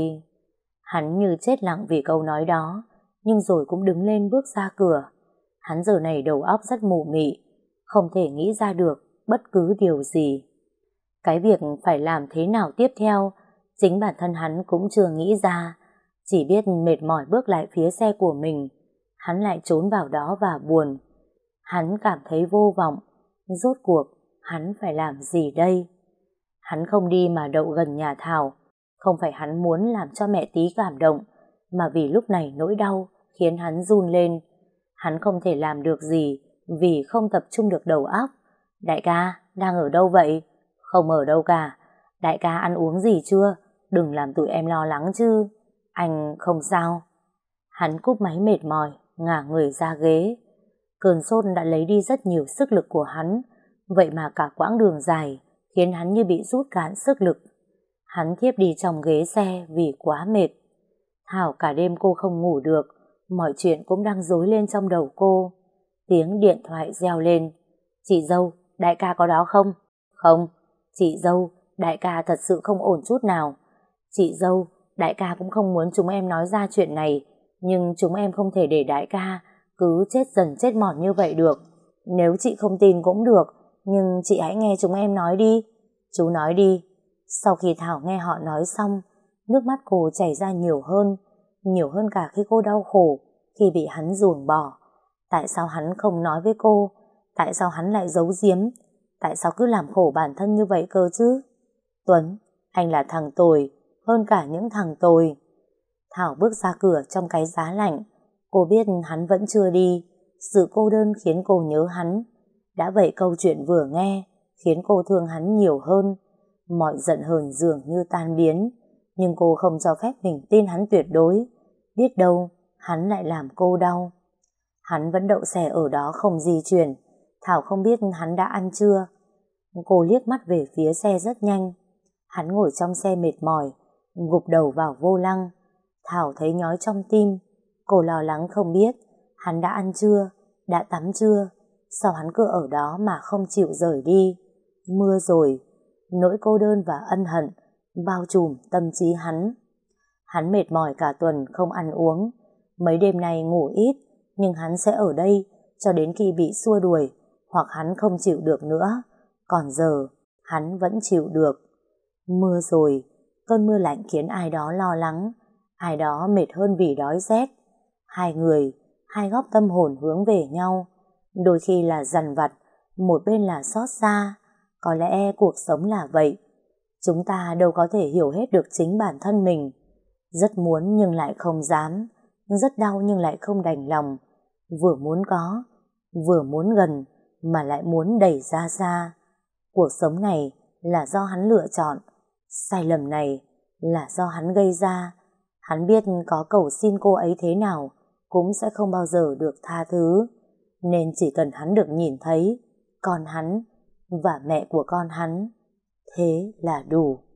[SPEAKER 1] Hắn như chết lặng vì câu nói đó, nhưng rồi cũng đứng lên bước ra cửa. Hắn giờ này đầu óc rất mù mị, không thể nghĩ ra được bất cứ điều gì. Cái việc phải làm thế nào tiếp theo, chính bản thân hắn cũng chưa nghĩ ra, chỉ biết mệt mỏi bước lại phía xe của mình. Hắn lại trốn vào đó và buồn. Hắn cảm thấy vô vọng, rốt cuộc hắn phải làm gì đây? Hắn không đi mà đậu gần nhà Thảo, không phải hắn muốn làm cho mẹ Tí cảm động, mà vì lúc này nỗi đau khiến hắn run lên. Hắn không thể làm được gì vì không tập trung được đầu óc. Đại ca, đang ở đâu vậy? Không ở đâu cả. Đại ca ăn uống gì chưa? Đừng làm tụi em lo lắng chứ. Anh không sao. Hắn cúp máy mệt mỏi, ngả người ra ghế. Cơn sốt đã lấy đi rất nhiều sức lực của hắn, vậy mà cả quãng đường dài khiến hắn như bị rút cạn sức lực. Hắn thiếp đi trong ghế xe vì quá mệt. Thảo cả đêm cô không ngủ được, mọi chuyện cũng đang rối lên trong đầu cô. Tiếng điện thoại reo lên. Chị dâu, đại ca có đó không? Không. Chị dâu, đại ca thật sự không ổn chút nào. Chị dâu, đại ca cũng không muốn chúng em nói ra chuyện này, nhưng chúng em không thể để đại ca cứ chết dần chết mòn như vậy được. Nếu chị không tin cũng được, nhưng chị hãy nghe chúng em nói đi. Chú nói đi. Sau khi Thảo nghe họ nói xong, nước mắt cô chảy ra nhiều hơn cả khi cô đau khổ khi bị hắn ruồng bỏ. Tại sao hắn không nói với cô? Tại sao hắn lại giấu giếm? Tại sao cứ làm khổ bản thân như vậy cơ chứ? Tuấn, anh là thằng tồi hơn cả những thằng tồi. Thảo bước ra cửa trong cái giá lạnh. Cô biết hắn vẫn chưa đi. Sự cô đơn khiến cô nhớ hắn. Đã vậy câu chuyện vừa nghe khiến cô thương hắn nhiều hơn. Mọi giận hờn dường như tan biến, nhưng cô không cho phép mình tin hắn tuyệt đối. Biết đâu hắn lại làm cô đau. Hắn vẫn đậu xe ở đó không di chuyển. Thảo không biết hắn đã ăn chưa. Cô liếc mắt về phía xe rất nhanh. Hắn ngồi trong xe mệt mỏi, gục đầu vào vô lăng. Thảo thấy nhói trong tim. Cô lo lắng không biết hắn đã ăn chưa, đã tắm chưa. Sao hắn cứ ở đó mà không chịu rời đi? Mưa rồi. Nỗi cô đơn và ân hận bao trùm tâm trí hắn. Hắn mệt mỏi cả tuần không ăn uống. Mấy đêm nay ngủ ít, nhưng hắn sẽ ở đây cho đến khi bị xua đuổi hoặc hắn không chịu được nữa. Còn giờ hắn vẫn chịu được. Mưa rồi, cơn mưa lạnh khiến ai đó lo lắng, ai đó mệt hơn vì đói rét. Hai người, hai góc tâm hồn hướng về nhau. Đôi khi là dằn vặt, một bên là xót xa. Có lẽ cuộc sống là vậy. Chúng ta đâu có thể hiểu hết được chính bản thân mình. Rất muốn nhưng lại không dám, rất đau nhưng lại không đành lòng. Vừa muốn có, vừa muốn gần, mà lại muốn đẩy ra xa. Cuộc sống này là do hắn lựa chọn, sai lầm này là do hắn gây ra. Hắn biết có cầu xin cô ấy thế nào cũng sẽ không bao giờ được tha thứ. Nên chỉ cần hắn được nhìn thấy con hắn và mẹ của con hắn, thế là đủ.